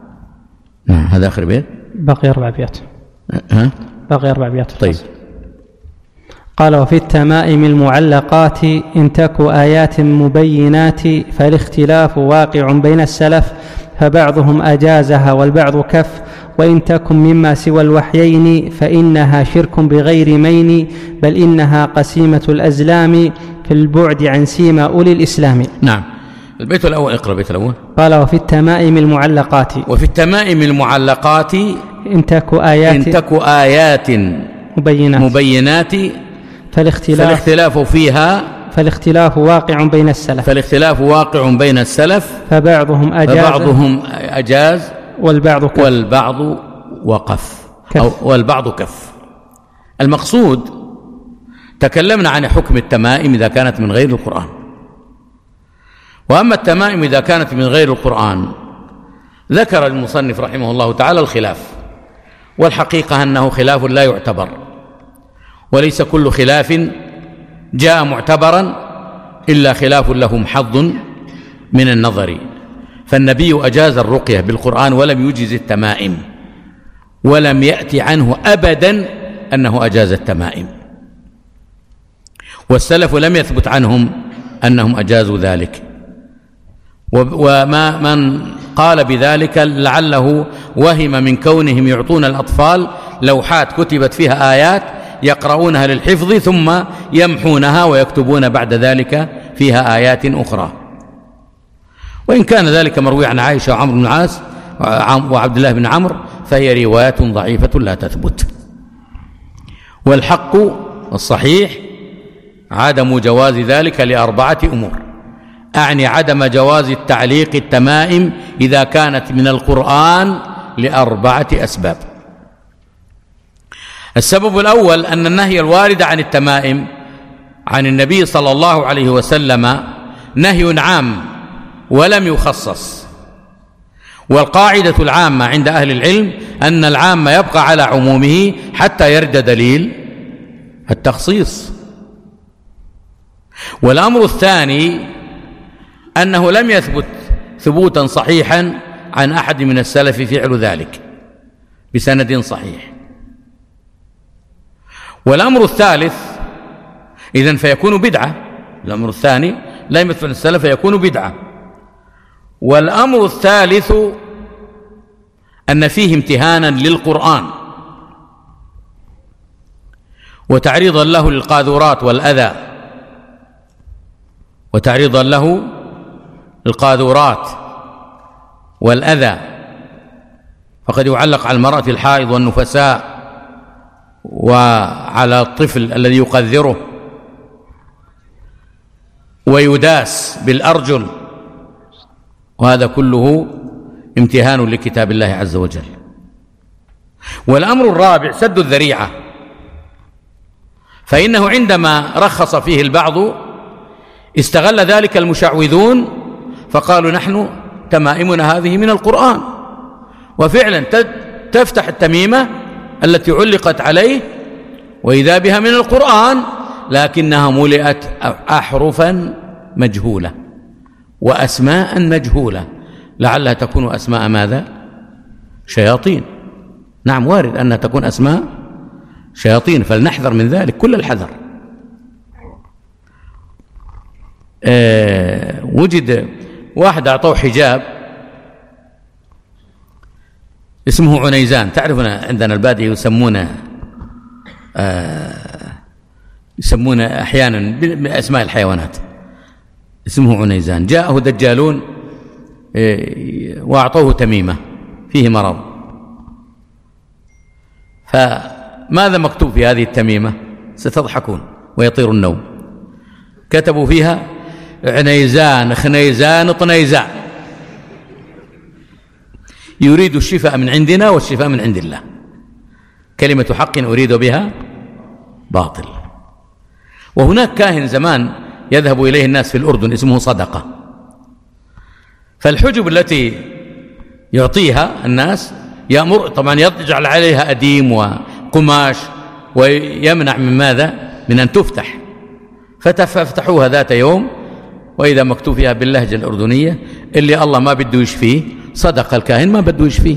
نعم. هذا آخر بيت. باقي أربع بيات. ها؟ باقي أربع بيات. طيب. قال: وفي التمائم المعلقات إن تك آيات مبينات فالاختلاف واقع بين السلف، فبعضهم أجازها والبعض كف، وإن تكن مما سوى الوحيين فإنها شرك بغير مين، بل إنها قسيمة الأزلام في البعد عن سيما أولي الإسلام. نعم. البيت الأول. اقرأ البيت الأول. قال: وفي التمائم المعلقات وفي التمائم المعلقات إن تك آيات, إن تك آيات مبينات, مبينات فالاختلاف, فالاختلاف فيها فالاختلاف واقع بين السلف فالاختلاف واقع بين السلف فبعضهم أجاز, فبعضهم أجاز والبعض كف, والبعض وقف كف أو والبعض كف. المقصود تكلمنا عن حكم التمائم إذا كانت من غير القرآن، وأما التمائم إذا كانت من غير القرآن ذكر المصنف رحمه الله تعالى الخلاف، والحقيقة أنه خلاف لا يعتبر، وليس كل خلاف جاء معتبرا إلا خلاف له حظ من النظر. فالنبي أجاز الرقية بالقرآن ولم يجز التمائم، ولم يأتي عنه أبدا أنه أجاز التمائم، والسلف لم يثبت عنهم أنهم أجازوا ذلك. وما من قال بذلك لعله وهم من كونهم يعطون الأطفال لوحات كتبت فيها آيات يقرؤونها للحفظ ثم يمحونها ويكتبون بعد ذلك فيها آيات أخرى، وإن كان ذلك مروي عن عائشة وعمرو بن العاص وعبد الله بن عمرو فهي رواية ضعيفة لا تثبت. والحق الصحيح عدم جواز ذلك لأربعة أمور، أعني عدم جواز التعليق التمائم إذا كانت من القرآن لأربعة أسباب. السبب الأول أن النهي الوارد عن التمائم عن النبي صلى الله عليه وسلم نهي عام ولم يخصص، والقاعدة العامة عند أهل العلم أن العام يبقى على عمومه حتى يرد دليل التخصيص. والأمر الثاني أنه لم يثبت ثبوتا صحيحا عن أحد من السلف فعل ذلك بسند صحيح. والأمر الثالث إذن فيكون بدعة. الأمر الثاني لا يمثل السلف فيكون بدعة. والأمر الثالث أن فيه امتهانا للقرآن وتعريضا له للقاذورات والأذى، وتعريضا له للقاذورات والأذى، فقد يعلق على المرأة الحائض والنفساء وعلى الطفل الذي يقذره، ويداس بالأرجل، وهذا كله امتهان لكتاب الله عز وجل. والأمر الرابع سد الذريعة، فإنه عندما رخص فيه البعض استغل ذلك المشعوذون فقالوا نحن تمائمنا هذه من القرآن، وفعلا تفتح التميمة التي علقت عليه وإذا بها من القرآن، لكنها ملئت أحرفا مجهولة وأسماء مجهولة، لعلها تكون أسماء ماذا؟ شياطين. نعم، وارد أنها تكون أسماء شياطين، فلنحذر من ذلك كل الحذر. أه وجد واحد أعطوه حجاب اسمه عنيزان، تعرفنا عندنا البادية يسمونه أه يسمونه أحيانا بأسماء الحيوانات، اسمه عنيزان. جاءه دجالون وأعطوه تميمة فيه مرض، فماذا مكتوب في هذه التميمة؟ ستضحكون ويطير النوم. كتبوا فيها عنيزان خنيزان طنيزان، يريد الشفاء من عندنا والشفاء من عند الله، كلمة حق أريد بها باطل. وهناك كاهن زمان يذهب إليه الناس في الأردن اسمه صدقة، فالحجب التي يعطيها الناس يأمر طبعا يجعل عليها أديم وقماش ويمنع من ماذا؟ من أن تفتح، ففتحوها ذات يوم وإذا مكتوب فيها باللهجة الأردنية اللي الله ما بده يشفيه صدق الكاهن ما بده يشفيه.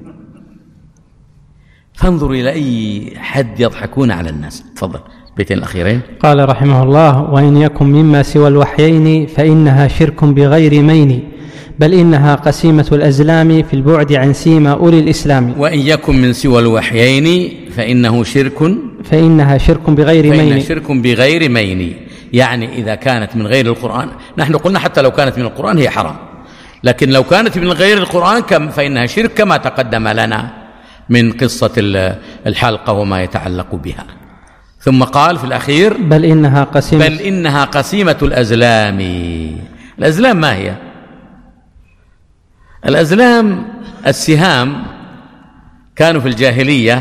فانظروا إلى أي حد يضحكون على الناس. تفضل بيتين الأخيرين. قال رحمه الله: وإن يكن مما سوى الوحيين فإنها شرك بغير مين، بل إنها قسيمة الأزلام في البعد عن سيما أولي الإسلام. وإن يكن من سوى الوحيين فإنه شرك فإنها شرك بغير فإنها مين شرك بغير مين، يعني إذا كانت من غير القرآن، نحن قلنا حتى لو كانت من القرآن هي حرام، لكن لو كانت من غير القرآن كم فإنها شرك كما تقدم لنا من قصة الحلقة وما يتعلق بها. ثم قال في الأخير: بل إنها قسيمة بل إنها قسيمة الأزلام. الأزلام ما هي؟ الأزلام السهام، كانوا في الجاهلية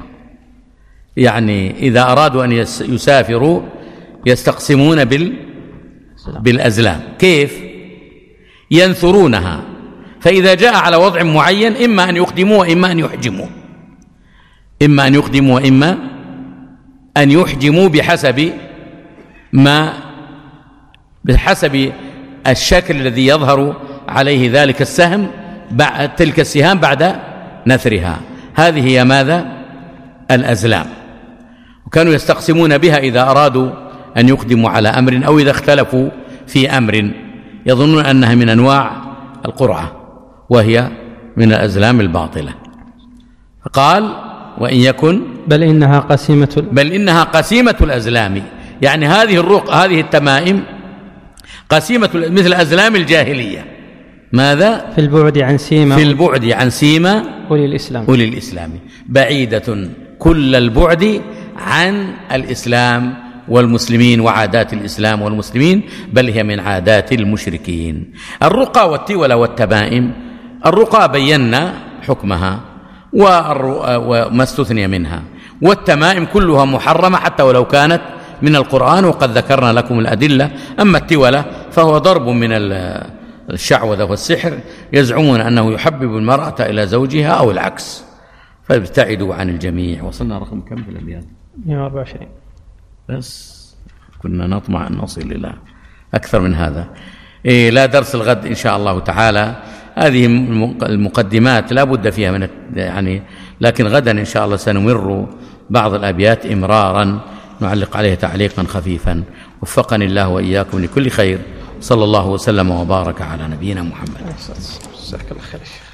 يعني إذا أرادوا أن يسافروا يستقسمون بال بالأزلام. كيف؟ ينثرونها، فإذا جاء على وضع معين إما أن يقدموا وإما أن يحجموا، إما أن يقدموا وإما أن يحجموا بحسب ما بحسب الشكل الذي يظهر عليه ذلك السهم بعد تلك السهام بعد نثرها. هذه هي ماذا؟ الأزلام. وكانوا يستقسمون بها إذا أرادوا أن يقدموا على أمر أو إذا اختلفوا في أمر يظنون أنها من أنواع القرعة وهي من الأزلام الباطلة. فقال: وإن يكن بل إنها قسيمة بل إنها قسيمة الأزلام، يعني هذه الرق هذه التمائم قسيمة مثل أزلام الجاهلية. ماذا؟ في البعد عن سيما في البعد عن سيما أولي الإسلام أولي الإسلام بعيدة كل البعد عن الإسلام والمسلمين وعادات الإسلام والمسلمين، بل هي من عادات المشركين. الرقى والتولى والتمائم، الرقى بينا حكمها وما استثني منها، والتمائم كلها محرمة حتى ولو كانت من القرآن، وقد ذكرنا لكم الأدلة. أما التولى فهو ضرب من الشعوذة والسحر، يزعمون أنه يحبب المرأة إلى زوجها أو العكس، فابتعدوا عن الجميع. وصلنا رقم كم في الأبيات؟ مئة وأربعة وعشرين. بس كنا نطمع أن نصل إلى أكثر من هذا. إيه لا درس الغد إن شاء الله تعالى. هذه المقدمات لا بد فيها من يعني، لكن غدا إن شاء الله سنمر بعض الأبيات إمرارا نعلق عليها تعليقا خفيفا. وفقني الله وإياكم لكل خير. صلى الله وسلم وبارك على نبينا محمد. جزاك الله خير.